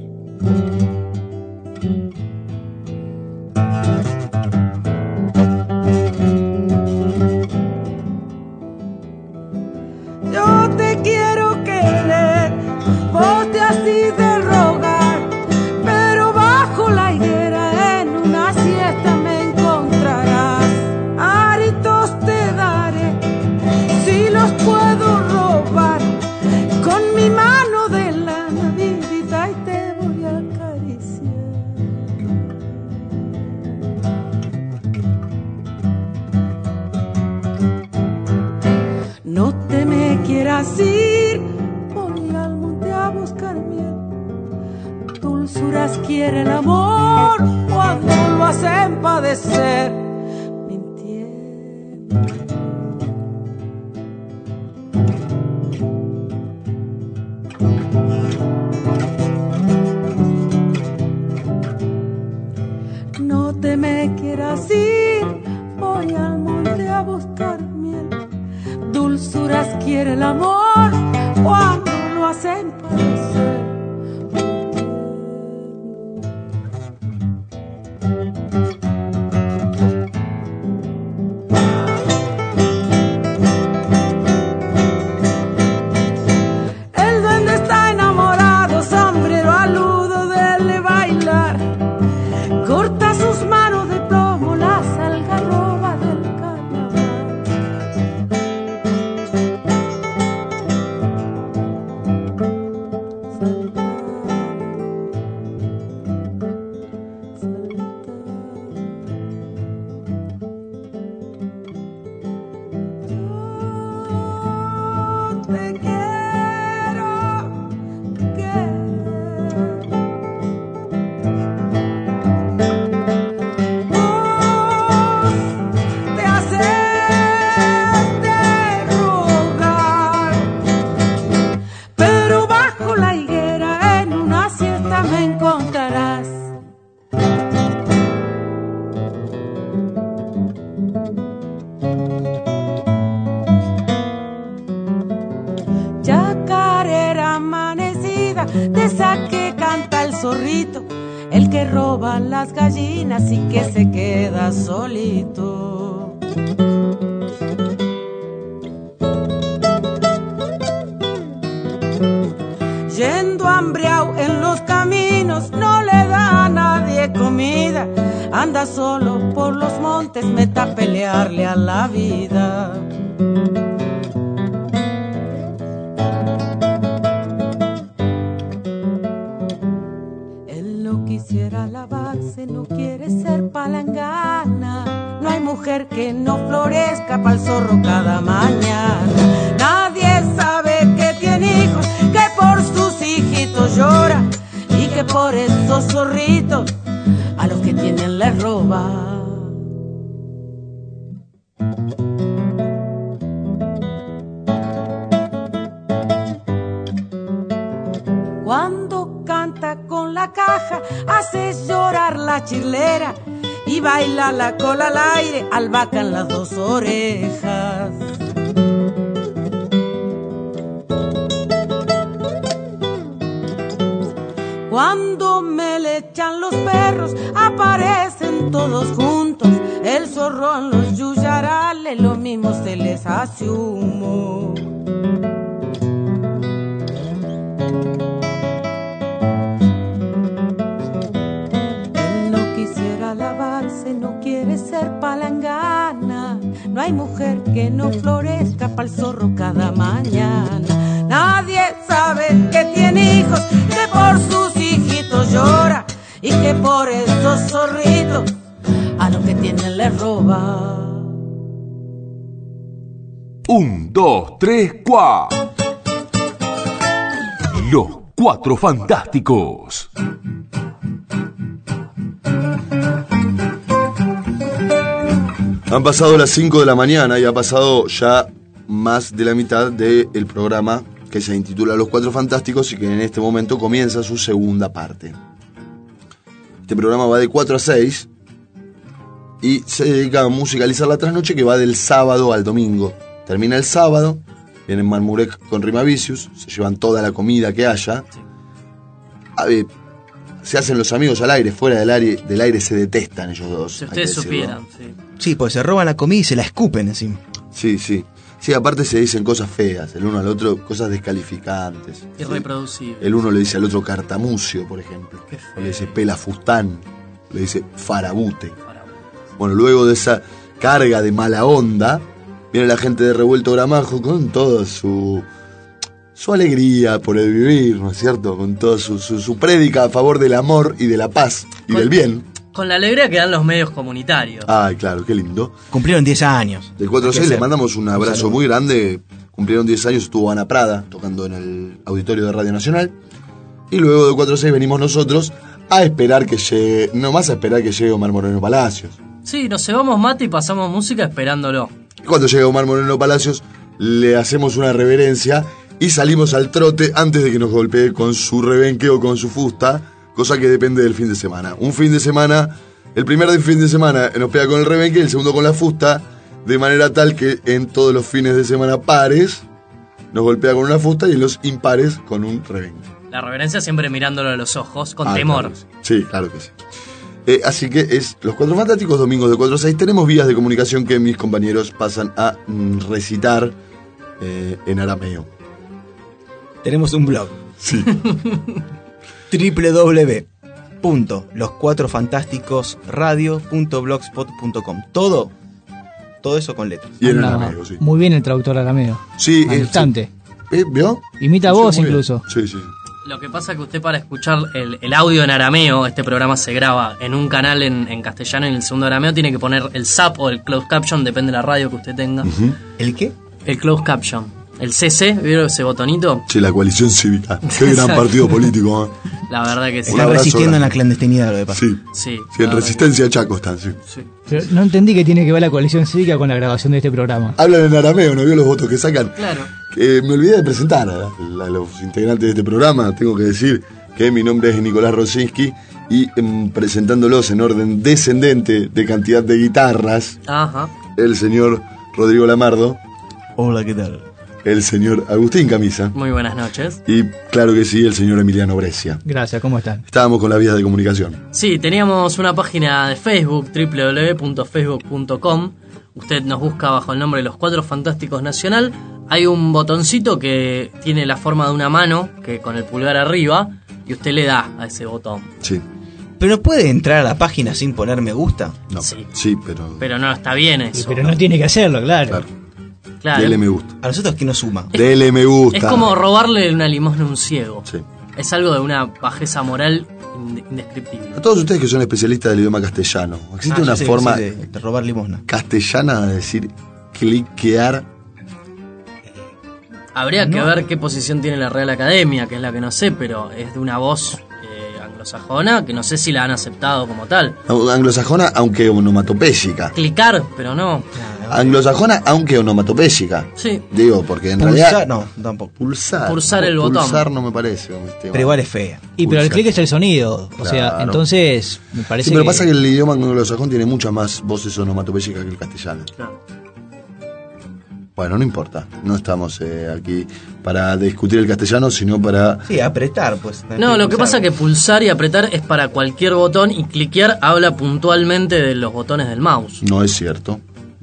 Así de rogar, pero bajo la higuera en una siesta me encontrarás. Aritos te daré, si los puedo robar, con mi mano de lana vidita y te voy a acariciar. No te me quieras ir, voy al monte a buscar miel. Dulzuras quiere el amor cuando lo hacen padecer, mintiendo. No te me quieras ir, voy al monte a buscar miel. Dulzuras quiere el amor cuando lo hacen padecer. De esa que canta el zorrito, el que roba las gallinas y que se queda solito. Yendo hambriao en los caminos, no le da a nadie comida, anda solo por los montes, meta a pelearle a la vida. Quisiera lavarse, no quiere ser palangana. No hay mujer que no florezca pa'l zorro cada mañana. Nadie sabe que tiene hijos, que por sus hijitos llora y que por esos zorritos a los que tienen les roba. Cuando canta con la caja, hace llorar la chirlera y baila la cola al aire, albahaca en las dos orejas. Cuando me le echan los perros, aparecen todos juntos. El zorrón los yuyará, le que lo mismo se les hace humo. Él no quisiera lavarse, no quiere ser palangana. No hay mujer que no florezca pa'l zorro cada mañana. Nadie sabe que tiene hijos, que por sus hijitos llora y que por esos zorritos a los que tienen les roba. Un, dos, tres, cuá. Los Cuatro Fantásticos. Han pasado las cinco de la mañana y ha pasado ya más de la mitad del programa que se intitula Los Cuatro Fantásticos y que en este momento comienza su segunda parte. Este programa va de cuatro a seis y se dedica a musicalizar la trasnoche, que va del sábado al domingo. Termina el sábado, vienen Marmurek con Rimavicius, se llevan toda la comida que haya. A ver, se hacen los amigos al aire, fuera del aire, del aire se detestan ellos dos. Si ustedes supieran, sí. Sí, pues se roban la comida y se la escupen encima. Sí, sí. Sí, aparte se dicen cosas feas, el uno al otro, cosas descalificantes. Irreproducible. El uno le dice al otro cartamucio, por ejemplo. Qué feo. O le dice pelafustán, le dice farabute. Bueno, luego de esa carga de mala onda, viene la gente de Revuelto Gramajo con toda su, su alegría por el vivir, ¿no es cierto? Con toda su, su, su prédica a favor del amor y de la paz y Con- del bien. Con la alegría que dan los medios comunitarios. Ay, claro, qué lindo. Cumplieron diez años. Del cuatro a Hay que seis le hacer. mandamos un abrazo saludo. muy grande. Cumplieron diez años, estuvo Ana Prada tocando en el auditorio de Radio Nacional. Y luego de cuatro a seis venimos nosotros a esperar que llegue, no más a esperar que llegue Omar Moreno Palacios. Sí, nos cebamos mate y pasamos música esperándolo. Cuando llega Omar Moreno Palacios, le hacemos una reverencia y salimos al trote antes de que nos golpee con su rebenque o con su fusta, cosa que depende del fin de semana. Un fin de semana, el primer fin de semana nos pega con el rebenque y el segundo con la fusta, de manera tal que en todos los fines de semana pares nos golpea con una fusta y en los impares con un rebenque. La reverencia siempre mirándolo a los ojos, con Ah, temor. claro que sí. Sí, claro que sí. Eh, así que es Los Cuatro Fantásticos, domingos de cuatro a seis. Tenemos vías de comunicación que mis compañeros pasan a mm, recitar eh, en arameo. Tenemos un blog. Sí. doble u doble u doble u punto los cuatro fantásticos radio punto blogspot punto com. Todo, todo eso con letras. Y en Anda arameo, sí. muy bien el traductor arameo. Sí, Al eh, instante. sí. Eh, ¿Vio? Imita a Sí, vos muy bien. incluso. Sí, sí. Lo que pasa es que usted, para escuchar el, el audio en arameo, este programa se graba en un canal en, en castellano y en el segundo arameo tiene que poner el S A P o el Closed Caption, depende de la radio que usted tenga. ¿El qué? El Closed Caption. El C C, ¿vieron ese botonito? Sí, la coalición cívica. Qué gran Exacto. partido político. ¿eh? La verdad que sí. Un Están abrazo resistiendo en grande. la clandestinidad, lo que pasa. Sí. Sí, Sí, la en verdad Resistencia Chaco están, sí. que sí. Pero no entendí que tiene que ver la coalición cívica con la grabación de este programa. Hablan en arameo, ¿no vio los votos que sacan? Claro. Eh, me olvidé de presentar a, a los integrantes de este programa. Tengo que decir que mi nombre es Nicolás Rosinski y em, presentándolos en orden descendente de cantidad de guitarras, Ajá. el señor Rodrigo Lamardo, Hola, ¿qué tal? el señor Agustín Camisa Muy buenas noches. y, claro que sí, el señor Emiliano Brescia. Gracias, ¿cómo están? Estábamos con las vías de comunicación. Sí, teníamos una página de Facebook, doble u doble u doble u punto facebook punto com. Usted nos busca bajo el nombre de Los Cuatro Fantásticos Nacional. Hay un botoncito que tiene la forma de una mano, que con el pulgar arriba, y usted le da a ese botón. Sí, ¿Pero puede entrar a la página sin poner me gusta? no, Sí. sí, pero... Pero no, está bien eso. Pero no tiene que hacerlo, claro. Claro, Claro. dele me gusta. A nosotros, ¿qué nos suma? Dele me gusta. Es como robarle una limosna a un ciego. Sí. Es algo de una bajeza moral ind- indescriptible. A todos ustedes que son especialistas del idioma castellano, ¿existe Ah, una yo sé, forma sí, de, de robar limosna. castellana de decir cliquear? Habría que No. ver qué posición tiene la Real Academia, que es la que no sé, pero es de una voz eh, anglosajona que no sé si la han aceptado como tal. Anglosajona, aunque onomatopéyica. Clicar, pero no. Anglosajona, aunque onomatopéyica. Sí. Digo, porque en Pulsar, realidad... no, tampoco. Pulsar. Pulsar el botón. Pulsar no me parece. un tema. Pero igual es fea. Y pero el Pulsar. clic es el sonido. O sea, Claro. entonces me parece Sí, pero que... pasa que el idioma anglosajón tiene muchas más voces onomatopéyicas que el castellano. Claro. Bueno, no importa. No estamos eh, aquí para discutir el castellano, sino para... Sí, apretar, pues. No, lo que pasa es que pulsar y apretar es para cualquier botón y cliquear habla puntualmente de los botones del mouse. No es cierto.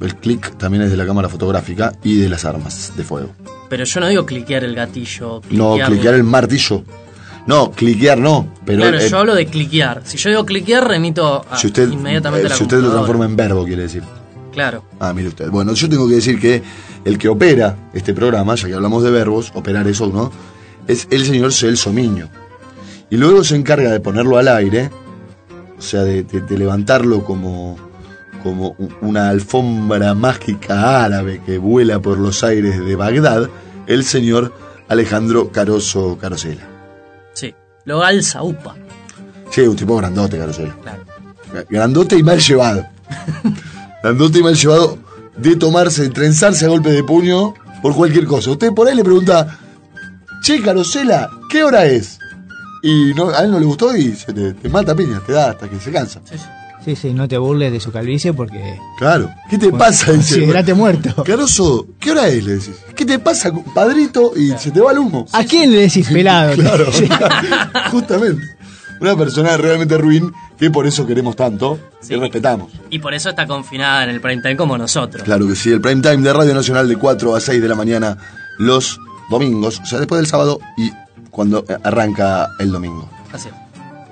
El clic también es de la cámara fotográfica y de las armas de fuego. Pero yo no digo cliquear el gatillo. No, cliquear el martillo. No, cliquear no. Pero claro, el, yo hablo de cliquear. Si yo digo cliquear, remito a, si usted, inmediatamente eh, a la si usted lo computadora. transforma en verbo, quiere decir. Claro. Ah, mire usted. Bueno, yo tengo que decir que el que opera este programa, ya que hablamos de verbos, operar eso, ¿no? Es el señor Celso Miño. Y luego se encarga de ponerlo al aire, o sea, de, de, de levantarlo como, como una alfombra mágica árabe que vuela por los aires de Bagdad, el señor Alejandro Caroso Carosella. Sí, lo alza, upa. Sí, un tipo grandote, Carosella. Claro. Grandote y mal llevado. Grandote y mal llevado de tomarse, de trenzarse a golpe de puño por cualquier cosa. Usted por ahí le pregunta, che, Carosella, ¿qué hora es? Y no, a él no le gustó y se te, te mata piña, te da hasta que se cansa. Sí, sí. Sí, sí, no te burles de su calvicie porque... Claro, ¿qué te bueno, pasa? Dice, considerate muerto. Caroso, ¿qué hora es? Le decís. ¿Qué te pasa, padrito? Y se te va el humo. ¿A quién le decís pelado? Claro, justamente. Una persona realmente ruin que por eso queremos tanto Sí. y respetamos. Y por eso está confinada en el prime time como nosotros. Claro que sí, el prime time de Radio Nacional de cuatro a seis de la mañana los domingos, o sea, después del sábado y cuando arranca el domingo. Así es.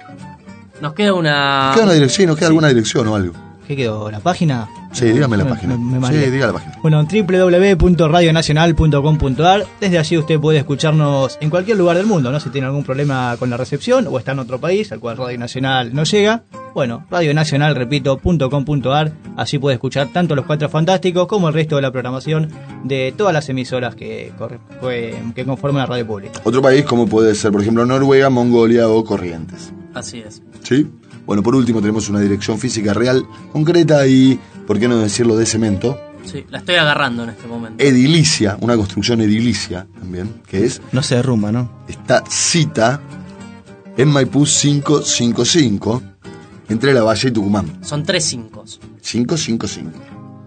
Nos queda una... ¿Queda una dirección? ¿Nos queda sí. alguna dirección o algo? ¿Qué quedó? ¿La página? Sí, dígame la me, página. Me, me sí, diga la página. Bueno, doble u doble u doble u punto radio nacional punto com punto a r. Desde allí usted puede escucharnos en cualquier lugar del mundo, ¿no? Si tiene algún problema con la recepción o está en otro país al cual Radio Nacional no llega. Bueno, Radio Nacional, repito, punto com punto a r. Allí puede escuchar tanto Los Cuatro Fantásticos como el resto de la programación de todas las emisoras que, que conforman la radio pública. Otro país como puede ser, por ejemplo, Noruega, Mongolia o Corrientes. Así es. ¿Sí? Bueno, por último tenemos una dirección física real, concreta y, ¿por qué no decirlo, de cemento? Sí, la estoy agarrando en este momento. Edilicia, una construcción edilicia también, que es... No se derrumba, ¿no? Está cita en Maipú quinientos cincuenta y cinco, entre La Valle y Tucumán. Son tres cinco. quinientos cincuenta y cinco.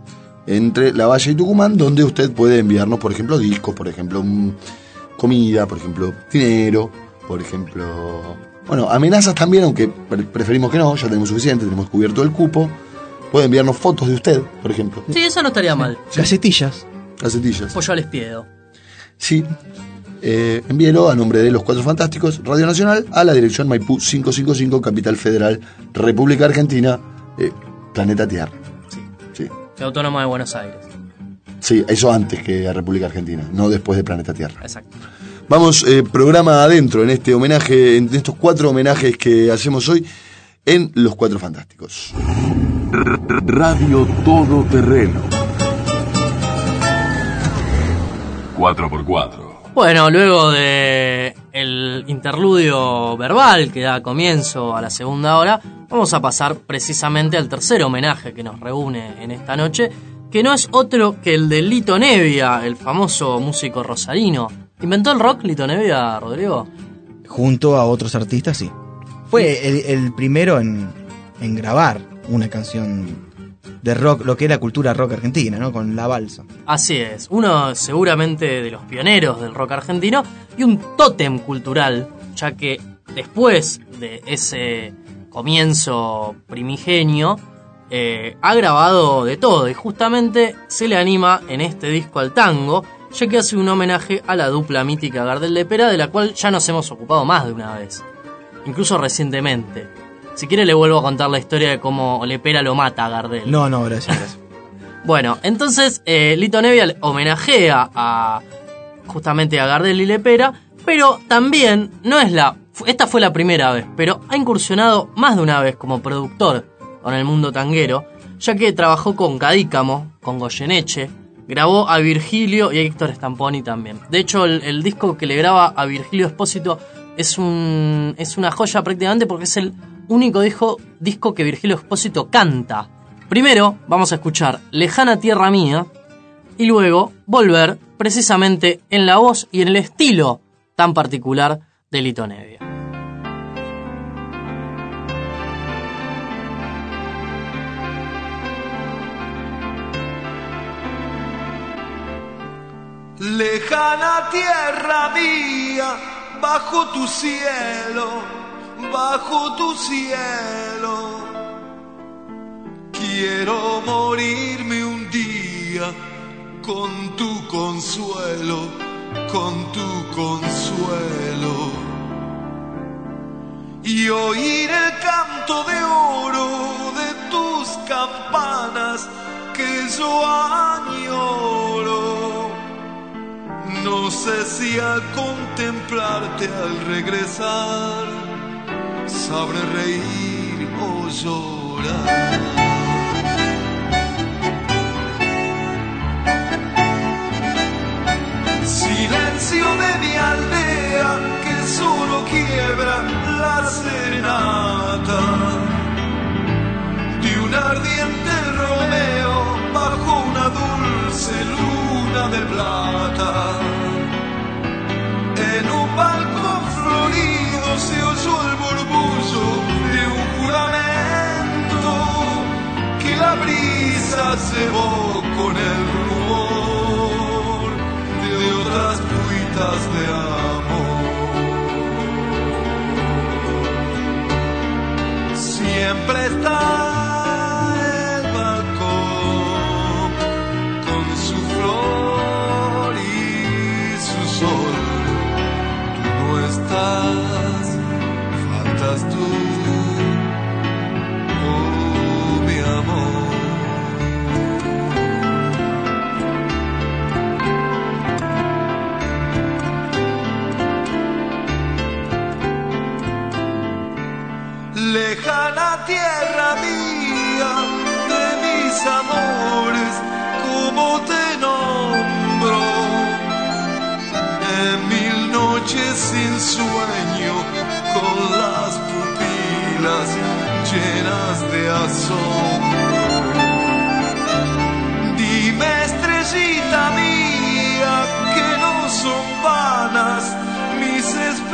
Entre La Valle y Tucumán, donde usted puede enviarnos, por ejemplo, discos, por ejemplo, um, comida, por ejemplo, dinero, por ejemplo... Bueno, amenazas también, aunque preferimos que no, ya tenemos suficiente, tenemos cubierto el cupo. Puede enviarnos fotos de usted, por ejemplo. Sí, eso no estaría mal. Sí. Gacetillas. Gacetillas. Pollo al espiedo. Sí. Eh, envíelo a nombre de Los Cuatro Fantásticos, Radio Nacional, a la dirección Maipú quinientos cincuenta y cinco, Capital Federal, República Argentina, eh, Planeta Tierra. Sí. Sí. Ciudad Autónoma de Buenos Aires. Sí, eso antes que a República Argentina, no después de Planeta Tierra. Exacto. Vamos, eh, programa adentro en este homenaje, en estos cuatro homenajes que hacemos hoy en Los Cuatro Fantásticos. Radio Todoterreno. cuatro por cuatro. Bueno, luego de el interludio verbal que da comienzo a la segunda hora, vamos a pasar precisamente al tercer homenaje que nos reúne en esta noche, que no es otro que el de Lito Nebbia, el famoso músico rosarino. ¿Inventó el rock Lito Nebbia, Rodrigo? Junto a otros artistas, sí. Fue el, el primero en, en grabar una canción de rock, lo que es la cultura rock argentina, ¿no? Con La Balsa. Así es, uno seguramente de los pioneros del rock argentino y un tótem cultural, ya que después de ese comienzo primigenio, eh, ha grabado de todo y justamente se le anima en este disco al tango, ya que hace un homenaje a la dupla mítica Gardel Lepera, de la cual ya nos hemos ocupado más de una vez, incluso recientemente. Si quiere le vuelvo a contar la historia de cómo Lepera lo mata a Gardel. No, no, gracias, gracias. Bueno, entonces eh, Lito Nebbia homenajea a justamente a Gardel y Lepera, pero también no es la... Esta fue la primera vez, pero ha incursionado más de una vez como productor con el mundo tanguero, ya que trabajó con Cadícamo, con Goyeneche, grabó a Virgilio y a Héctor Stamponi también. De hecho, el, el disco que le graba a Virgilio Espósito es, un, es una joya prácticamente porque es el único disco, disco que Virgilio Espósito canta. Primero vamos a escuchar Lejana Tierra Mía y luego Volver, precisamente en la voz y en el estilo tan particular de Lito Nebbia. Lejana tierra mía, bajo tu cielo, bajo tu cielo, quiero morirme un día con tu consuelo, con tu consuelo. Y oír el canto de oro de tus campanas que yo añoro. No sé si al contemplarte al regresar sabré reír o llorar. Silencio de mi aldea que solo quiebra la serenata de un ardiente Romeo bajo una dulce luna de plata. En un balcón florido se oyó el murmullo de un juramento que la brisa llevó con el rumor de otras cuitas de amor. Siempre está el balcón con su flor y su sol. Tú no estás, faltas tú, oh mi amor. Lejana tierra mía de mis amores, como te nombro, en mil noches sin sueño, con las pupilas llenas de asombro. Dime, estrellita mía, que no son vanas mis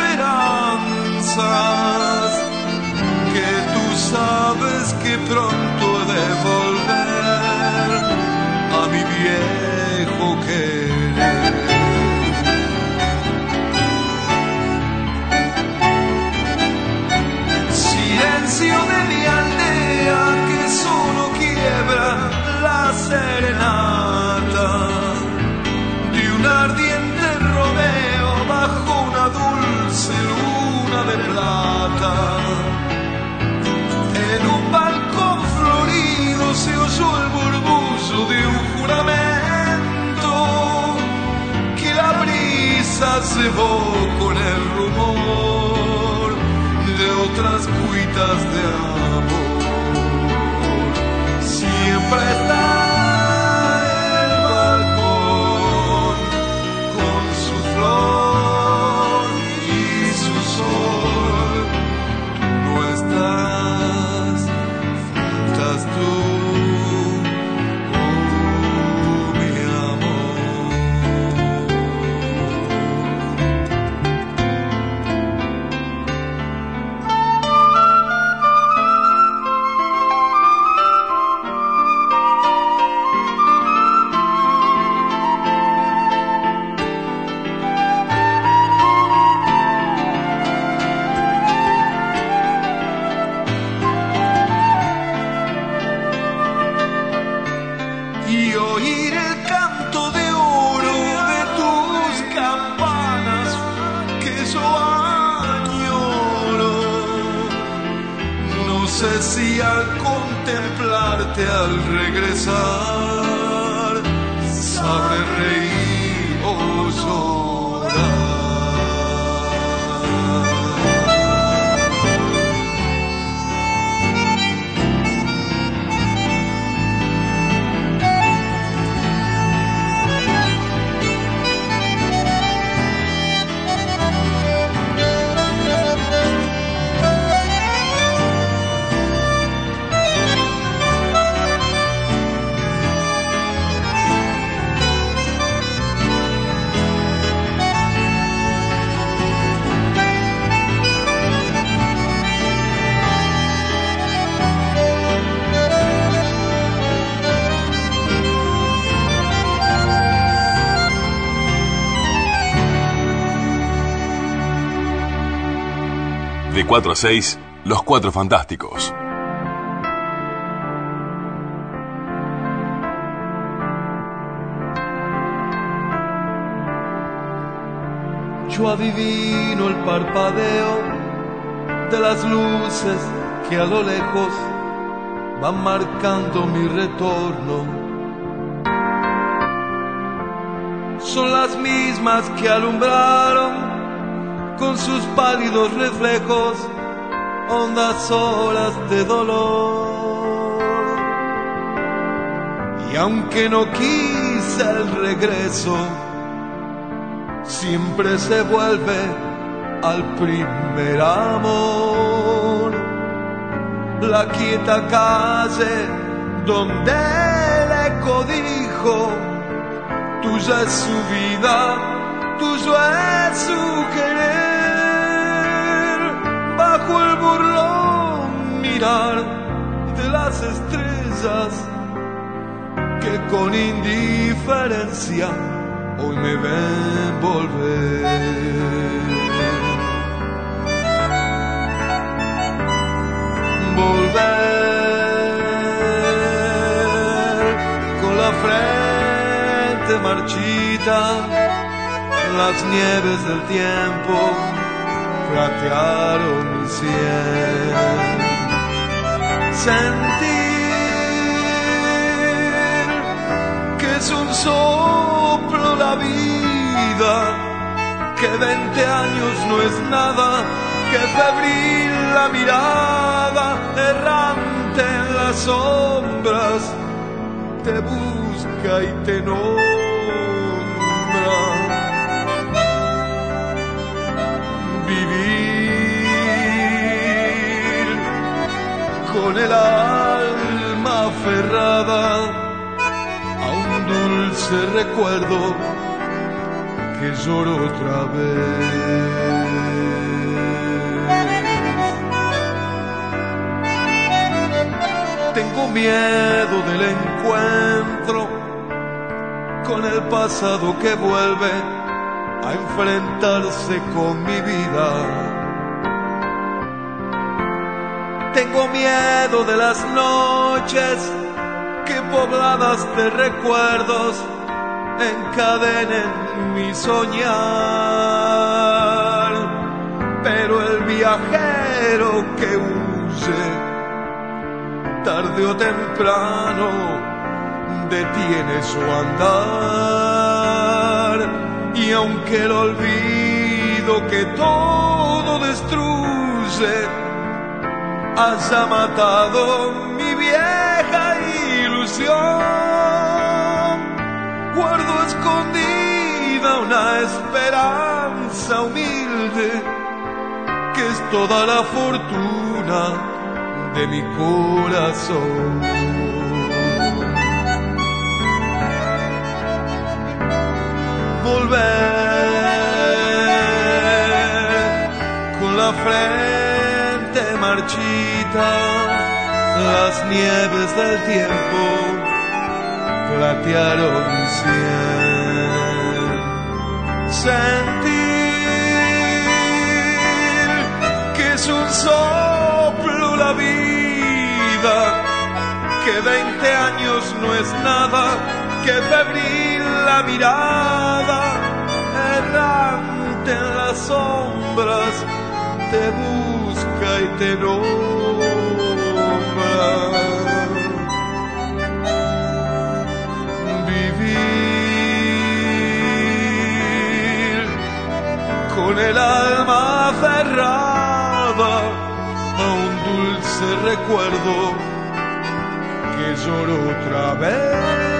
esperanzas, que tú sabes que pronto he de volver a mi viejo querer. Silencio de mi aldea que solo quiebra la serenata de un ardiente Romeo bajo una dulce luna de plata. En un balcón florido se oyó el murmullo de un juramento que la brisa llevó con el rumor de otras cuitas de amor. Siempre está el balcón con su flor y su sol. Tú no estás, tú, oh mi amor. Y oír el canto de oro de tus campanas que yo añoro. No sé si al contemplarte al regresar sabré reír o llorar. De cuatro a seis, Los Cuatro Fantásticos. escucho adivino el parpadeo de las luces que a lo lejos van marcando mi retorno. Son las mismas que alumbraron con sus pálidos reflejos hondas olas de dolor. Y aunque no quise el regreso, siempre se vuelve al primer amor. La quieta calle donde el eco dijo: tuya es su vida, tuyo es su querer. Bajo el burlón mirar de las estrellas que con indiferencia hoy me ven volver. Volver con la frente marchita, las nieves del tiempo platearon mi sien. Sentir que es un soplo la vida, que veinte años no es nada, que febril la mirada, errante en las sombras, te busca y te nombra. Vivir con el alma aferrada a un dulce recuerdo que lloro otra vez. Tengo miedo del encuentro con el pasado que vuelve a enfrentarse con mi vida. Tengo miedo de las noches que pobladas de recuerdos encadenen mi soñar. Pero el viajero que huye tarde o temprano detiene su andar. Y aunque el olvido que todo destruye haya matado mi vieja ilusión, guardo escondida una esperanza humilde que es toda la fortuna de mi corazón. Volver con la frente marchita, las nieves del tiempo platearon mi sien. Sentir que es un soplo la vida, que veinte años no es nada, que febril la mirada, errante en las sombras, te busca y te nombra. Vivir con el alma cerrada a un dulce recuerdo que lloro otra vez.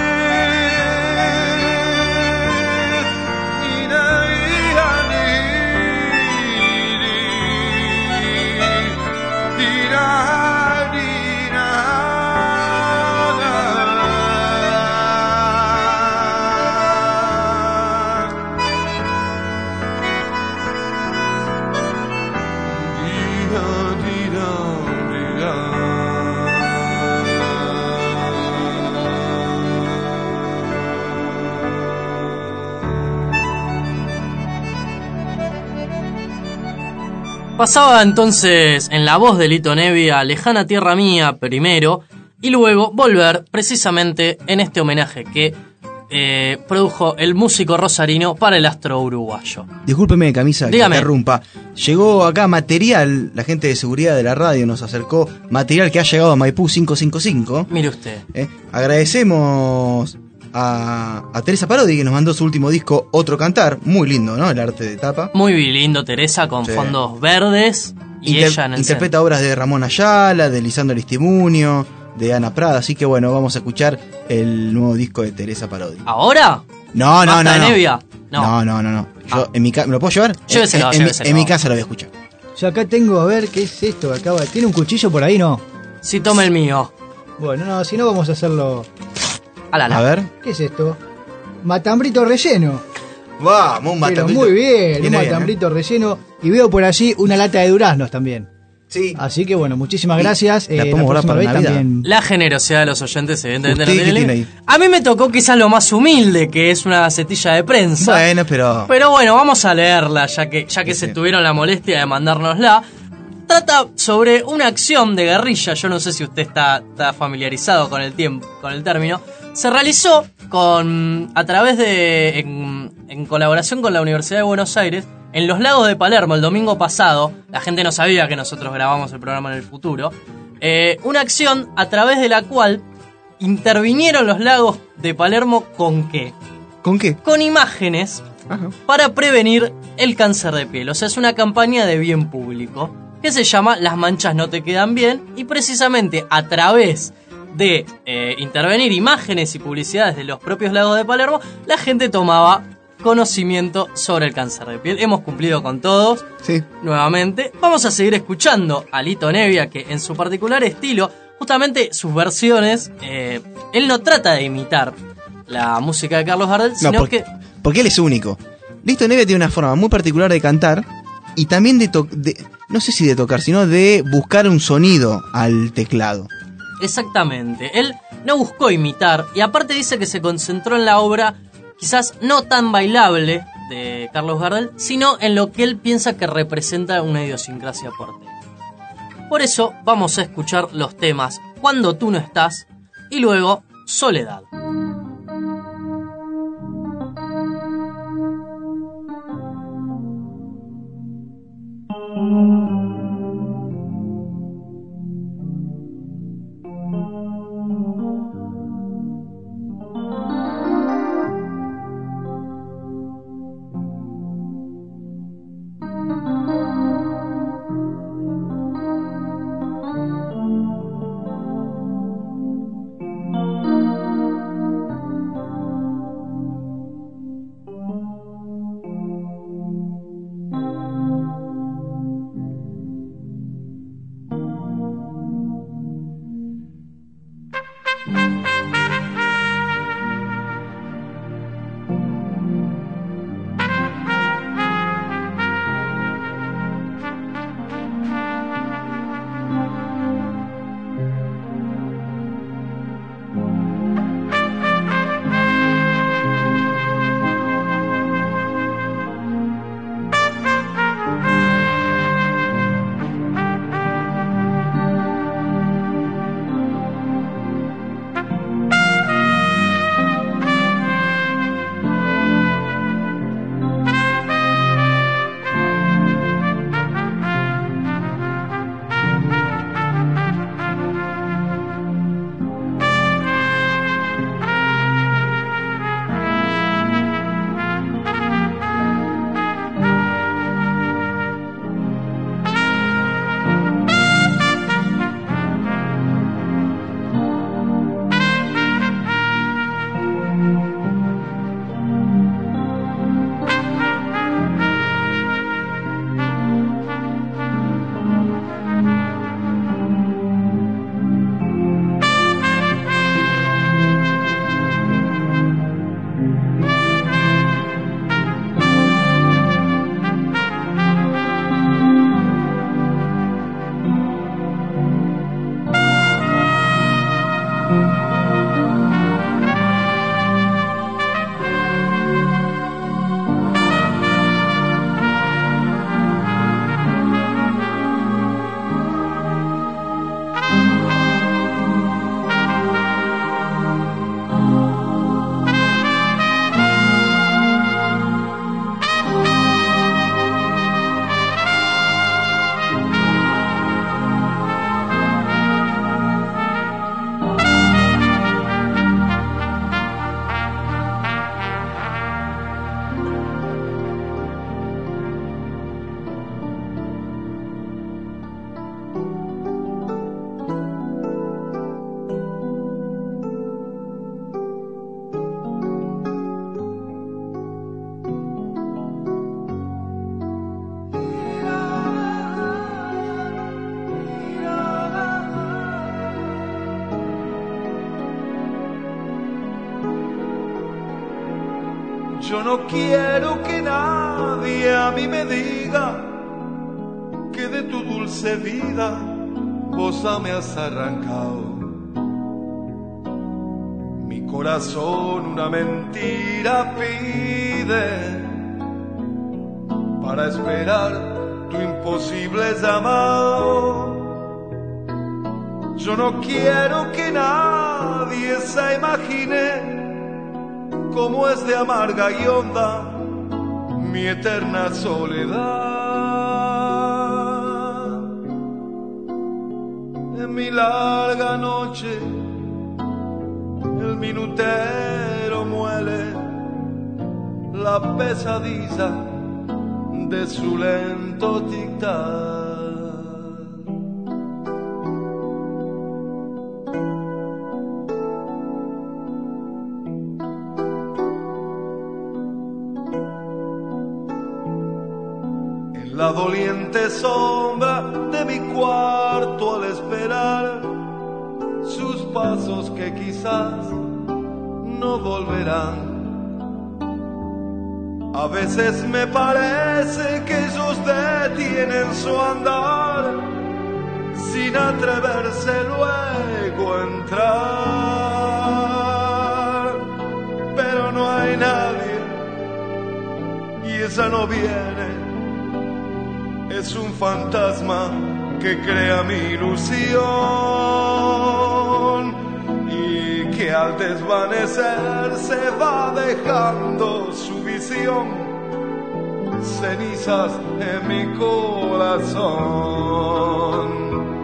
Pasaba entonces en la voz de Lito Nebbia Lejana Tierra Mía primero y luego Volver precisamente en este homenaje que eh, produjo el músico rosarino para el astro uruguayo. Discúlpeme, Camisa, que Dígame. interrumpa. Llegó acá material, la gente de seguridad de la radio nos acercó material que ha llegado a Maipú cinco cinco cinco. Mire usted. Eh, agradecemos a, a Teresa Parodi, que nos mandó su último disco, Otro Cantar. Muy lindo, ¿no? El arte de tapa. Muy lindo, Teresa, con Sí. fondos verdes y Inter- ella en el interpreta obras de Ramón Ayala, de Lisandro Aristimuño, de Ana Prada. Así que bueno, vamos a escuchar el nuevo disco de Teresa Parodi. centro. ¿Ahora? No, no, ¿Basta no. de no. Nevia? No. No, no, no, no. Yo, en mi ca- ¿Me lo puedo llevar? Lléveselo, en, en mi- lléveselo. en mi casa lo voy a escuchar. Yo acá tengo, a ver, ¿qué es esto? Acaba, ¿tiene un cuchillo por ahí? No. Si toma el mío. Bueno, no, si no vamos a hacerlo. Alala. A ver. ¿Qué es esto? Matambrito relleno. Vamos, un Pero matambrito. muy bien, un Viene bien, matambrito relleno. Y veo por allí una lata de duraznos también. Sí. Así que bueno, muchísimas gracias. la Eh, podemos guardar próxima para vez Navidad. también. La generosidad de los oyentes, evidentemente, ¿Usted no qué tiene tiene límite. ahí? A mí me tocó quizás lo más humilde, que es una gacetilla de prensa. Bueno, pero... Pero bueno, vamos a leerla, ya que, ya que Sí, se sí. tuvieron la molestia de mandárnosla. Trata sobre una acción de guerrilla, yo no sé si usted está, está familiarizado con el tiempo, con el término. Se realizó con a través de en, en colaboración con la Universidad de Buenos Aires en los lagos de Palermo el domingo pasado. La gente no sabía que nosotros grabamos el programa en el futuro. Eh, una acción a través de la cual intervinieron los lagos de Palermo con qué? ¿Con qué? Con imágenes Ajá. para prevenir el cáncer de piel. O sea, es una campaña de bien público que se llama Las manchas no te quedan bien, y precisamente a través de eh, intervenir imágenes y publicidades de los propios lagos de Palermo, la gente tomaba conocimiento sobre el cáncer de piel. Hemos cumplido con todos. Sí. Nuevamente, vamos a seguir escuchando a Lito Nevia, que en su particular estilo, justamente sus versiones, eh, él no trata de imitar la música de Carlos Gardel, No, sino porque, que porque él es único. Lito Nevia tiene una forma muy particular de cantar y también de, to- de no sé si de tocar, sino de buscar un sonido al teclado. exactamente, él no buscó imitar, y aparte dice que se concentró en la obra quizás no tan bailable de Carlos Gardel, sino en lo que él piensa que representa una idiosincrasia porteña. Por eso vamos a escuchar los temas Cuando tú no estás y luego Soledad. Yo no quiero que nadie a mí me diga que de tu dulce vida vos me has arrancado. Mi corazón una mentira pide para esperar tu imposible llamado. Yo no quiero que nadie se imagine cómo es de amarga y honda mi eterna soledad. En mi larga noche el minutero muele la pesadilla de su lento tic-tac. La doliente sombra de mi cuarto al esperar sus pasos que quizás no volverán. A veces me parece que ellos detienen su andar sin atreverse luego a entrar. Pero no hay nadie y ella no viene. Es un fantasma que crea mi ilusión y que al desvanecer se va dejando su visión, cenizas en mi corazón.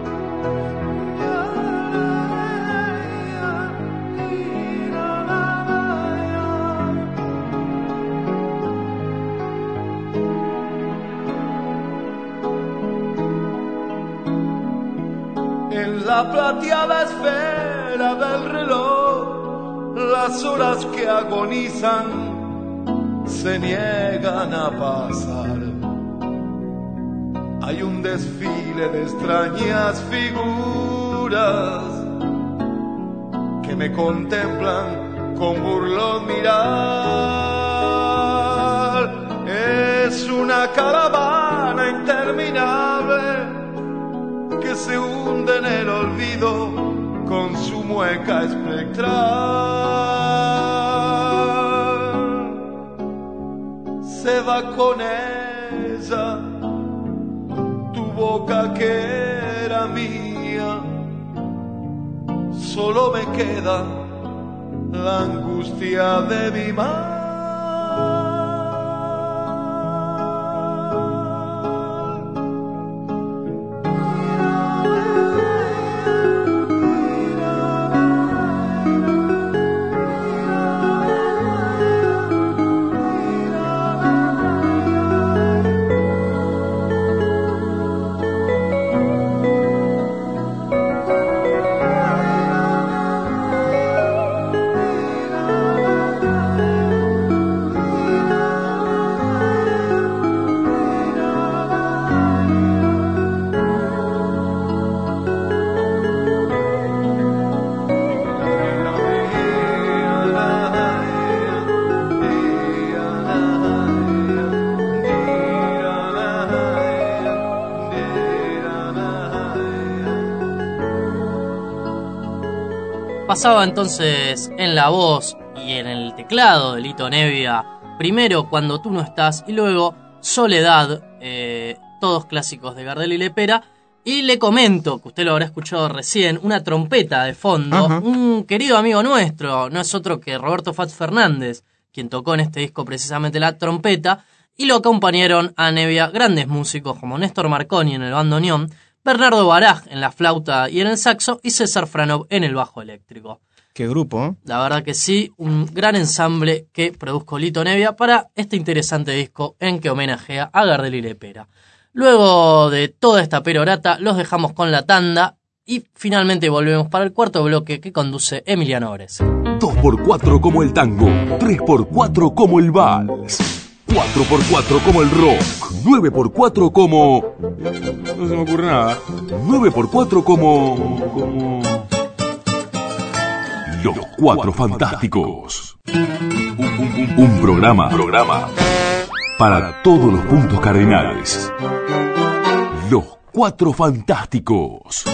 La plateada esfera del reloj, las horas que agonizan se niegan a pasar. Hay un desfile de extrañas figuras que me contemplan con burlón mirar. Es una caravana interminable que se hunde en el olvido con su mueca espectral. Se va con ella tu boca que era mía, solo me queda la angustia de mi mar. Pasaba entonces en la voz y en el teclado de Lito Nebbia, primero Cuando tú no estás y luego Soledad, eh, todos clásicos de Gardel y Lepera. Y le comento, que usted lo habrá escuchado recién, una trompeta de fondo. Ajá. Un querido amigo nuestro, no es otro que Roberto Fats Fernández, quien tocó en este disco precisamente la trompeta, y lo acompañaron a Nebbia grandes músicos como Néstor Marconi en el bandoneón, Bernardo Baraj en la flauta y en el saxo, y César Franov en el bajo eléctrico. Qué grupo, ¿eh? La verdad que sí, un gran ensamble que produjo Lito Nebbia para este interesante disco en que homenajea a Gardel y Lepera. Luego de toda esta perorata, los dejamos con la tanda y finalmente volvemos para el cuarto bloque que conduce Emiliano Ores. dos por cuatro como el tango, tres por cuatro como el vals, cuatro por cuatro como el rock, nueve por cuatro como... no se me ocurre nada. nueve por cuatro como... como... Los Cuatro Fantásticos. Un Un programa, programa para todos los puntos cardinales. Los Cuatro Fantásticos.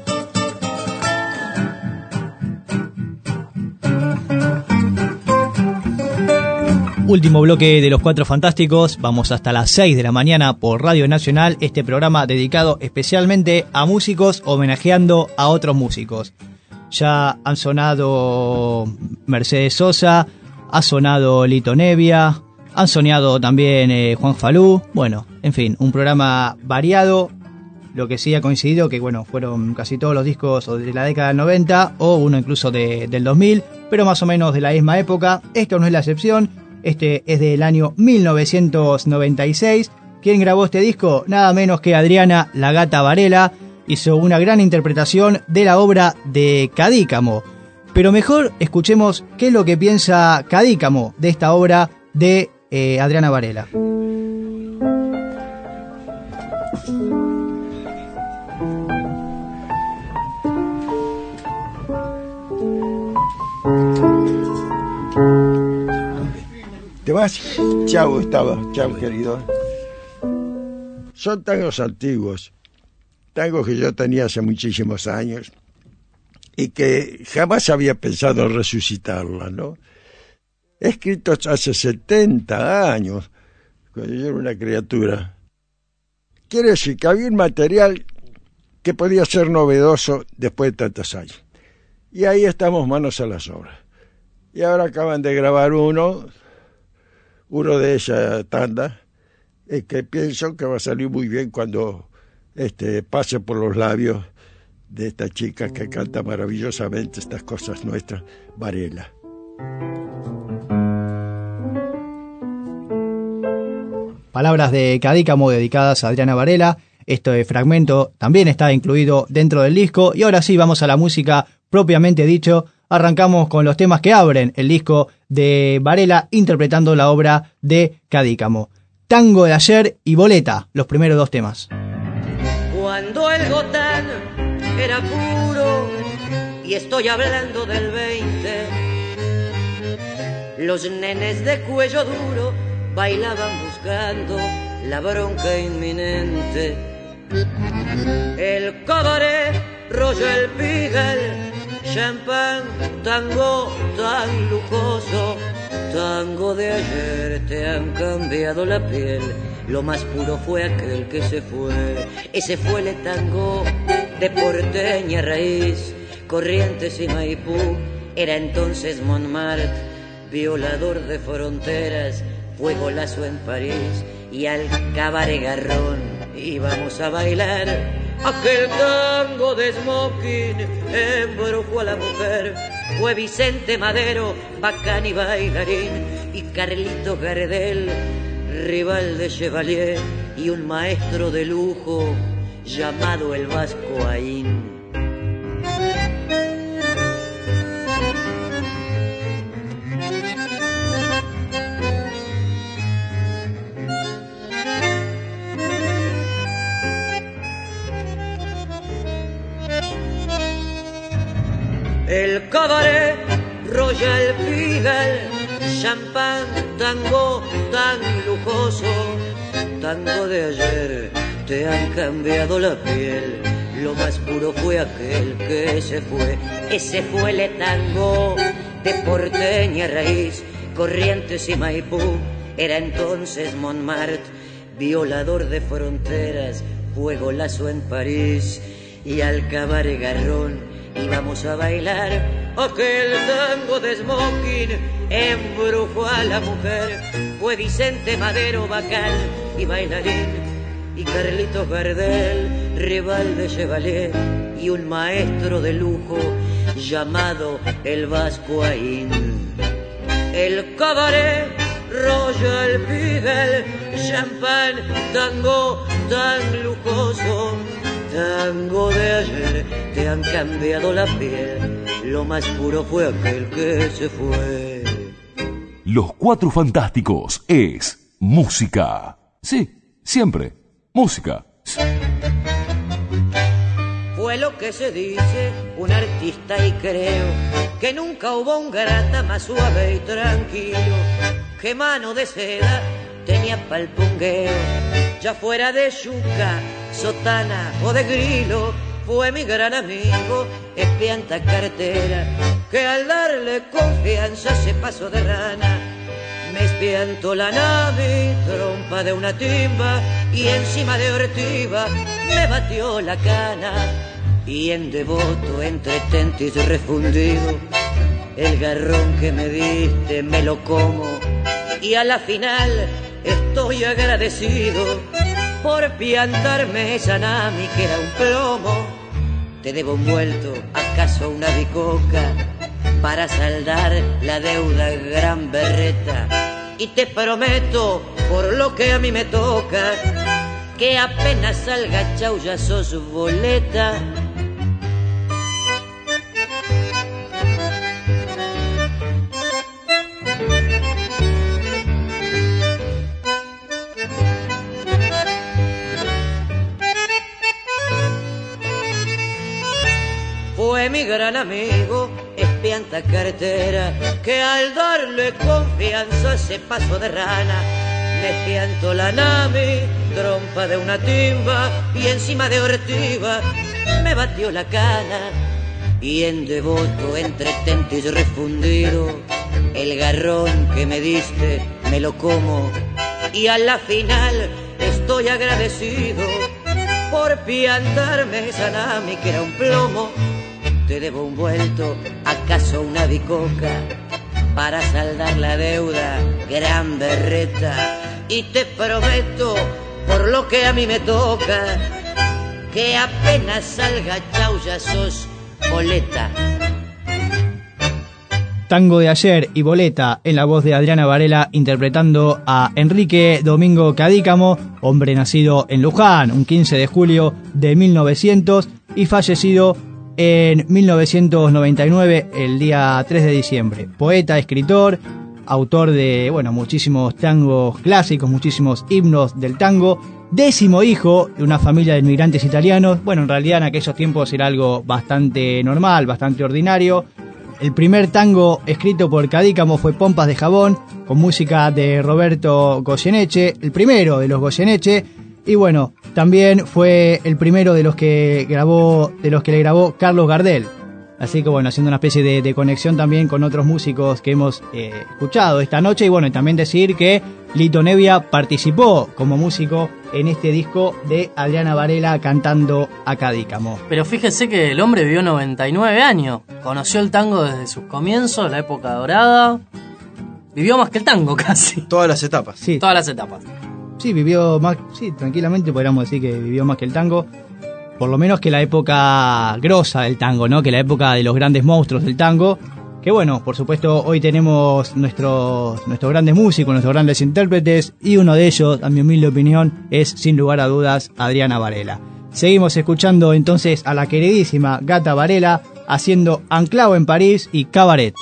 Último bloque de Los Cuatro Fantásticos. Vamos hasta las seis de la mañana por Radio Nacional. Este programa dedicado especialmente a músicos, homenajeando a otros músicos. Ya han sonado Mercedes Sosa, ha sonado Lito Nevia, han sonado también eh, Juan Falú. Bueno, en fin, un programa variado. Lo que sí ha coincidido que, bueno, fueron casi todos los discos o de la década del noventa o uno incluso de, del dos mil, pero más o menos de la misma época. Esto no es la excepción. Este es del año mil novecientos noventa y seis. ¿Quién grabó este disco? Nada menos que Adriana La Gata Varela. Hizo una gran interpretación de la obra de Cadícamo. Pero mejor escuchemos qué es lo que piensa Cadícamo de esta obra de eh, Adriana Varela. ¿Te vas? Chau, Gustavo. Chau, querido. Son tangos antiguos. Tangos que yo tenía hace muchísimos años y que jamás había pensado en resucitarla, ¿no? Escritos hace setenta años, cuando yo era una criatura. Quiere decir que había un material que podía ser novedoso después de tantos años. Y ahí estamos manos a las obras. Y ahora acaban de grabar uno, uno de esa tanda, eh, que pienso que va a salir muy bien cuando este, pase por los labios de esta chica que canta maravillosamente estas cosas nuestras, Varela. Palabras de Cadícamo dedicadas a Adriana Varela. Este fragmento también está incluido dentro del disco. Y ahora sí, vamos a la música propiamente dicho. Arrancamos con los temas que abren el disco de Varela interpretando la obra de Cadícamo. Tango de ayer y Boleta, los primeros dos temas. Cuando el gotán era puro, y estoy hablando del veinte, los nenes de cuello duro bailaban buscando la bronca inminente. El cabaret, Royal Pigal, champán, tango tan lujoso, tango de ayer, te han cambiado la piel. Lo más puro fue aquel que se fue. Ese fue el tango de porteña raíz, Corrientes y Maipú. Era entonces Montmartre, violador de fronteras, fue golazo en París. Y al cabaret Garrón íbamos a bailar aquel tango de smoking, embrujó a la mujer. Fue Vicente Madero, bacán y bailarín, y Carlito Gardel, rival de Chevalier, y un maestro de lujo llamado el Vasco Aín. El cabaret, Royal Pigal, champán, tango tan lujoso, tango de ayer, te han cambiado la piel. Lo más puro fue aquel que se fue. Ese fue el tango de porteña raíz, Corrientes y Maipú. Era entonces Montmartre, violador de fronteras, fue golazo en París. Y al cabaret Garrón íbamos a bailar aquel tango de smoking, embrujó a la mujer. Fue Vicente Madero, bacán y bailarín, y Carlitos Gardel, rival de Chevalier, y un maestro de lujo llamado el Vasco Aín. El cabaret, Royal Pigal, champán, tango tan lujoso, tango de ayer, te han cambiado la piel. Lo más puro fue aquel que se fue. Los Cuatro Fantásticos es música. Sí, siempre, música. Fue lo que se dice un artista y creo que nunca hubo un garata más suave y tranquilo. qué mano de seda tenía pa'l pungueo. Ya fuera de yuca, sotana o de grilo, fue mi gran amigo, espianta cartera, que al darle confianza se pasó de rana. Me espiantó la nave, trompa de una timba, y encima de ortiva me batió la cana. Y en devoto, entre tentis refundido, el garrón que me diste me lo como. Y a la final estoy agradecido por piantarme esa nami que era un plomo. Te debo un vuelto, acaso una bicoca, para saldar la deuda gran berreta. Y te prometo, por lo que a mí me toca, que apenas salga chau ya sos boleta. Fue mi gran amigo, espianta cartera, que al darle confianza se pasó de rana. Me espiantó la nave, trompa de una timba, y encima de ortiva me batió la cana. Y en devoto, entre tentis refundido, el garrón que me diste me lo como. Y a la final estoy agradecido por piantarme esa nami que era un plomo. Te debo un vuelto, acaso una bicoca, para saldar la deuda gran berreta. Y te prometo, por lo que a mí me toca, que apenas salga chau ya sos boleta. Tango de ayer y Boleta en la voz de Adriana Varela, interpretando a Enrique Domingo Cadícamo, hombre nacido en Luján un quince de julio de mil novecientos y fallecido en mil novecientos noventa y nueve, el día tres de diciembre. Poeta, escritor, autor de bueno muchísimos tangos clásicos, muchísimos himnos del tango, décimo hijo de una familia de inmigrantes italianos. Bueno, en realidad en aquellos tiempos era algo bastante normal, bastante ordinario. El primer tango escrito por Cadícamo fue Pompas de Jabón, con música de Roberto Goyeneche, el primero de los Goyeneche. Y bueno, también fue el primero de los que grabó, de los que le grabó Carlos Gardel. Así que bueno, haciendo una especie de, de conexión también con otros músicos que hemos eh, escuchado esta noche. Y bueno, y también decir que Lito Nevia participó como músico en este disco de Adriana Varela cantando a Cadícamo. Pero fíjese que el hombre vivió noventa y nueve años, conoció el tango desde sus comienzos, la época dorada, vivió más que el tango casi. Todas las etapas. Sí. Todas las etapas. Sí, vivió más, sí, tranquilamente podríamos decir que vivió más que el tango. Por lo menos que la época grosa del tango, ¿no? Que la época de los grandes monstruos del tango. Que bueno, por supuesto, hoy tenemos nuestros, nuestros grandes músicos, nuestros grandes intérpretes. Y uno de ellos, a mi humilde opinión, es sin lugar a dudas Adriana Varela. Seguimos escuchando entonces a la queridísima Gata Varela haciendo Anclao en París y Cabaret.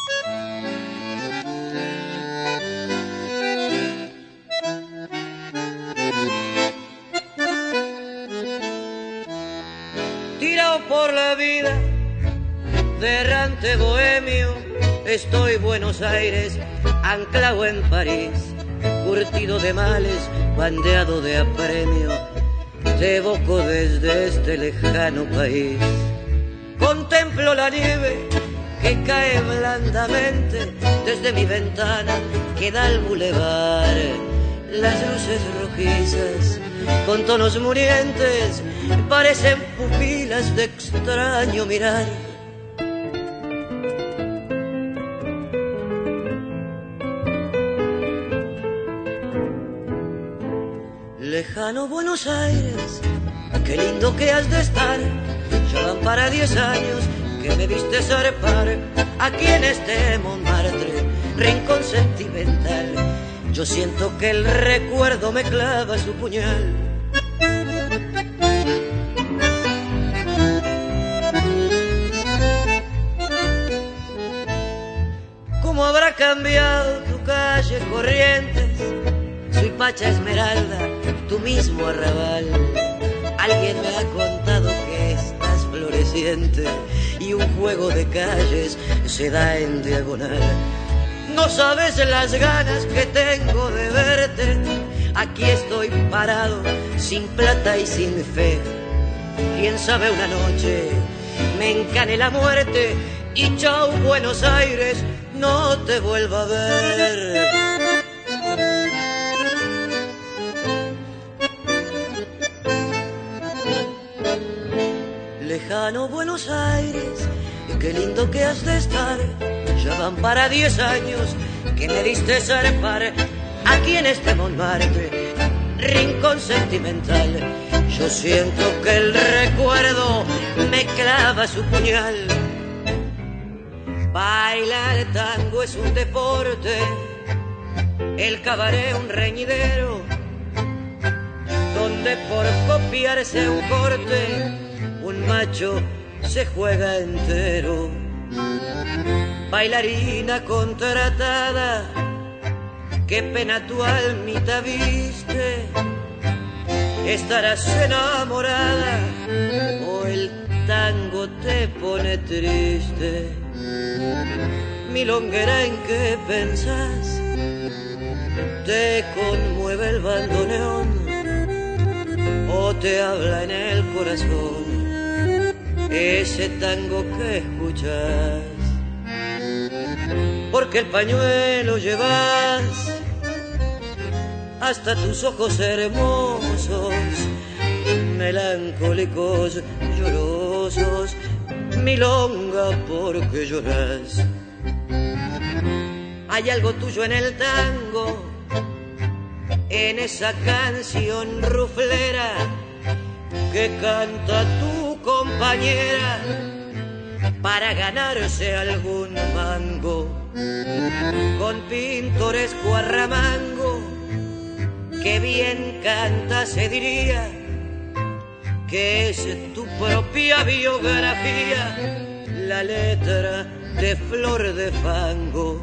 Por la vida, de errante bohemio, estoy Buenos Aires, anclado en París, curtido de males, bandeado de apremio, te evoco desde este lejano país. Contemplo la nieve que cae blandamente desde mi ventana que da al bulevar. Las luces rojizas con tonos murientes parecen pupilas de extraño mirar. Lejano Buenos Aires, qué lindo que has de estar. Ya van para diez años que me viste zarpar aquí en este Montmartre, rincón sentimental. Yo siento que el recuerdo me clava su puñal. ¿Cómo habrá cambiado tu calle Corrientes, su Ipacha Esmeralda, tu mismo arrabal? Alguien me ha contado que estás floreciente y un juego de calles se da en diagonal. No sabes las ganas que tengo de verte. Aquí estoy parado, sin plata y sin fe. Quién sabe una noche me encane la muerte y chau Buenos Aires, no te vuelva a ver. Lejano Buenos Aires, qué lindo que has de estar. Ya van para diez años que me diste zarpar aquí en este Montmartre, rincón sentimental. Yo siento que el recuerdo me clava su puñal. Bailar tango es un deporte, el cabaret un reñidero, donde por copiarse un corte un macho se juega entero. Bailarina contratada, qué pena tu almita viste. Estarás enamorada o el tango te pone triste. Milonguera, ¿en qué pensás? ¿Te conmueve el bandoneón o te habla en el corazón ese tango que escuchas? Porque el pañuelo llevas hasta tus ojos hermosos, melancólicos, llorosos. Milonga, ¿por qué lloras? Hay algo tuyo en el tango, en esa canción ruflera que canta tu compañera para ganarse algún mango, con pintoresco arramango. Que bien canta, se diría que es tu propia biografía, la letra de Flor de Fango.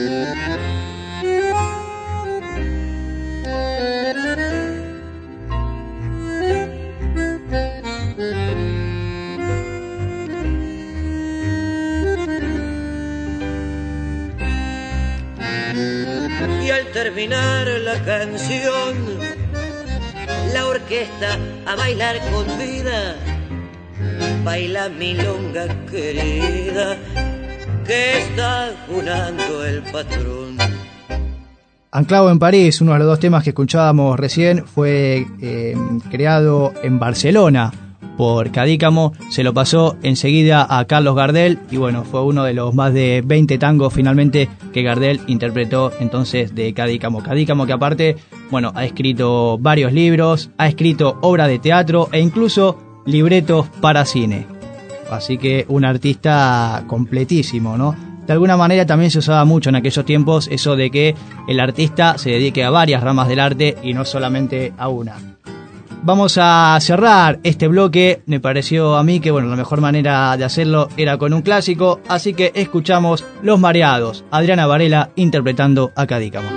Y al terminar la canción, la orquesta a bailar con vida. Baila milonga querida, que está junando el patrón. Anclado en París, uno de los dos temas que escuchábamos recién, fue eh, creado en Barcelona por Cadícamo. Se lo pasó enseguida a Carlos Gardel y bueno, fue uno de los más de veinte tangos finalmente que Gardel interpretó entonces de Cadícamo. Cadícamo que aparte, bueno, ha escrito varios libros, ha escrito obras de teatro e incluso libretos para cine. Así que un artista completísimo, ¿no? De alguna manera también se usaba mucho en aquellos tiempos eso de que el artista se dedique a varias ramas del arte y no solamente a una. Vamos a cerrar este bloque. Me pareció a mí que bueno, la mejor manera de hacerlo era con un clásico, así que escuchamos Los Mareados, Adriana Varela interpretando a Cadícamo.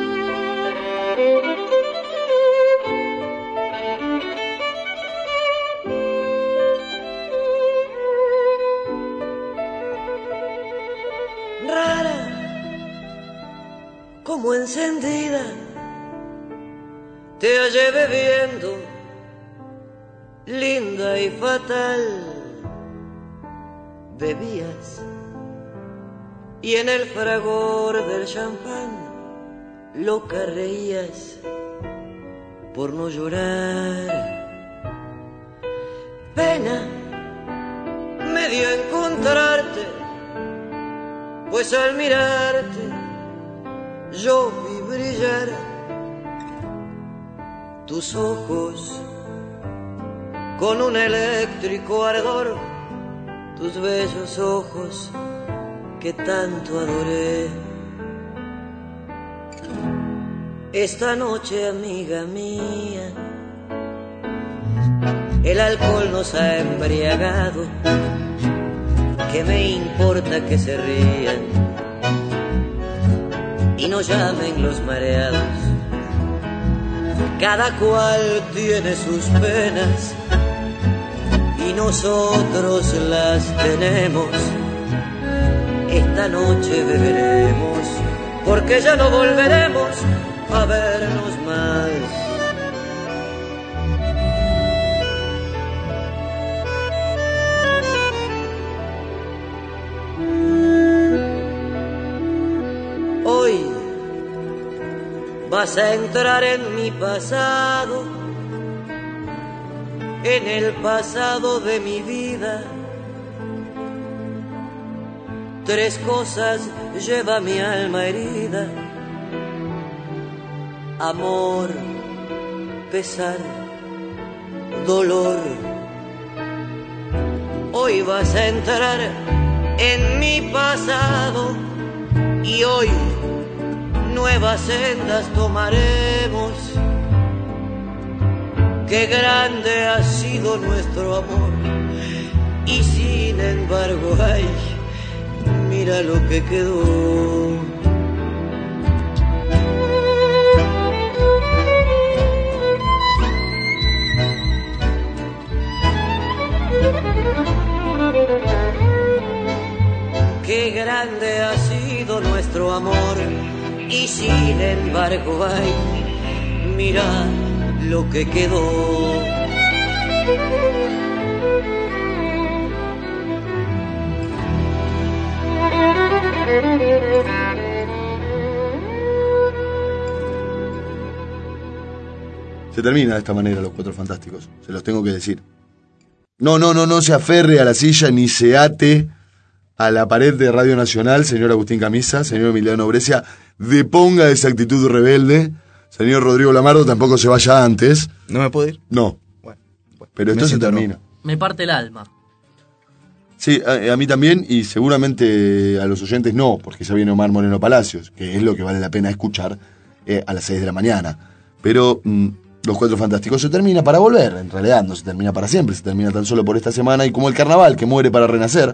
Como encendida te hallé bebiendo, linda y fatal. Bebías y en el fragor del champán loca reías por no llorar. Pena me dio encontrarte, pues al mirarte yo vi brillar tus ojos con un eléctrico ardor, tus bellos ojos que tanto adoré. Esta noche, amiga mía, el alcohol nos ha embriagado. ¿Qué me importa que se rían y no llamen los mareados? Cada cual tiene sus penas y nosotros las tenemos. Esta noche beberemos porque ya no volveremos a vernos más. Hoy vas a entrar en mi pasado, en el pasado de mi vida. Tres cosas lleva mi alma herida: amor, pesar, dolor. Hoy vas a entrar en mi pasado y hoy nuevas sendas tomaremos. Qué grande ha sido nuestro amor y sin embargo, ay, mira lo que quedó. Qué grande ha sido nuestro amor y sin embargo, ay, mira lo que quedó. Se termina de esta manera Los Cuatro Fantásticos, se los tengo que decir. No, no, no, no se aferre a la silla ni se ate a la pared de Radio Nacional, señor Agustín Camisa, señor Emiliano Brescia, deponga esa actitud rebelde. Señor Rodrigo Lamardo, tampoco se vaya antes. ¿No me puedo ir? No. Bueno, bueno, pero esto se termina. No. Me parte el alma. Sí, a, a mí también, y seguramente a los oyentes no, porque ya viene Omar Moreno Palacios, que es lo que vale la pena escuchar eh, a las seis de la mañana. Pero mmm, Los Cuatro Fantásticos se termina para volver, en realidad no se termina para siempre, se termina tan solo por esta semana, y como el carnaval que muere para renacer,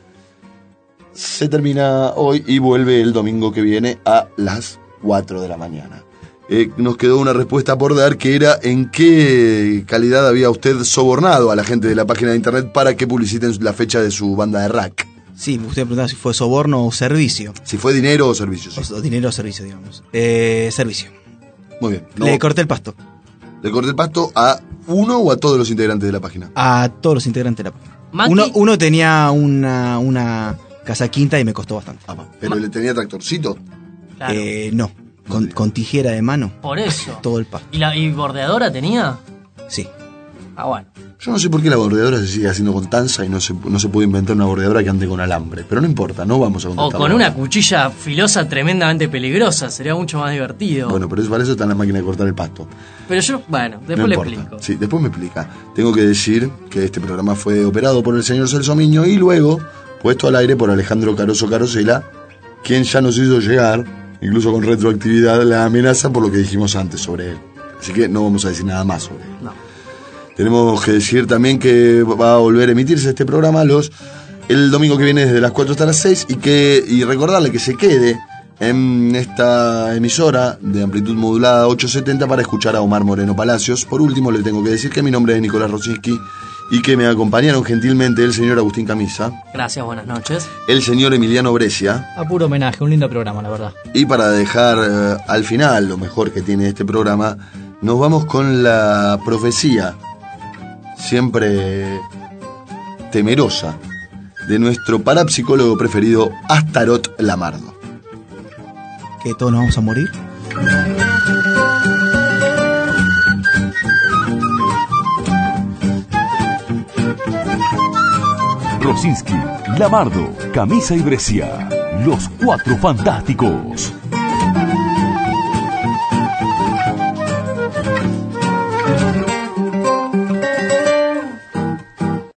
se termina hoy y vuelve el domingo que viene a las cuatro de la mañana. Eh, nos quedó una respuesta por dar, que era en qué calidad había usted sobornado a la gente de la página de internet para que publiciten la fecha de su banda de rack. Sí, me gustaría preguntar si fue soborno o servicio. Si fue dinero o servicio. Sí. O, o dinero o servicio, digamos. Eh, servicio. Muy bien. No, Le corté el pasto. ¿Le corté el pasto a uno o a todos los integrantes de la página? A todos los integrantes de la página. Uno, uno tenía una, una casa quinta y me costó bastante. Ah, ¿pero Ma- le tenía tractorcito? Claro. Eh, no. Con, con tijera de mano. Por eso. Todo el pasto. ¿Y la y bordeadora tenía? Sí. Ah, bueno. Yo no sé por qué la bordeadora se sigue haciendo con tanza y no se, no se puede inventar una bordeadora que ande con alambre. Pero no importa, no vamos a O contestar. con una cuchilla filosa tremendamente peligrosa. Sería mucho más divertido. Bueno, pero eso, para eso está en la máquina de cortar el pasto. Pero yo, bueno, después no le importa. explico. Sí, después me explica. Tengo que decir que este programa fue operado por el señor Celso Miño y luego puesto al aire por Alejandro Caroso Carosela, quien ya nos hizo llegar, incluso con retroactividad, la amenaza por lo que dijimos antes sobre él. Así que no vamos a decir nada más sobre él. No. Tenemos que decir también que va a volver a emitirse este programa los el domingo que viene desde las cuatro hasta las seis y que y recordarle que se quede en esta emisora de amplitud modulada ochocientos setenta para escuchar a Omar Moreno Palacios. Por último, le tengo que decir que mi nombre es Nicolás Rosinski y que me acompañaron gentilmente el señor Agustín Camisa. Gracias, buenas noches. El señor Emiliano Brescia. A puro homenaje, un lindo programa, la verdad. Y para dejar eh, al final lo mejor que tiene este programa, nos vamos con la profecía, siempre temerosa, de nuestro parapsicólogo preferido, Astarot Lamardo. ¿Que todos nos vamos a morir? Rosinski, Lamardo, Camisa y Brescia, Los Cuatro Fantásticos.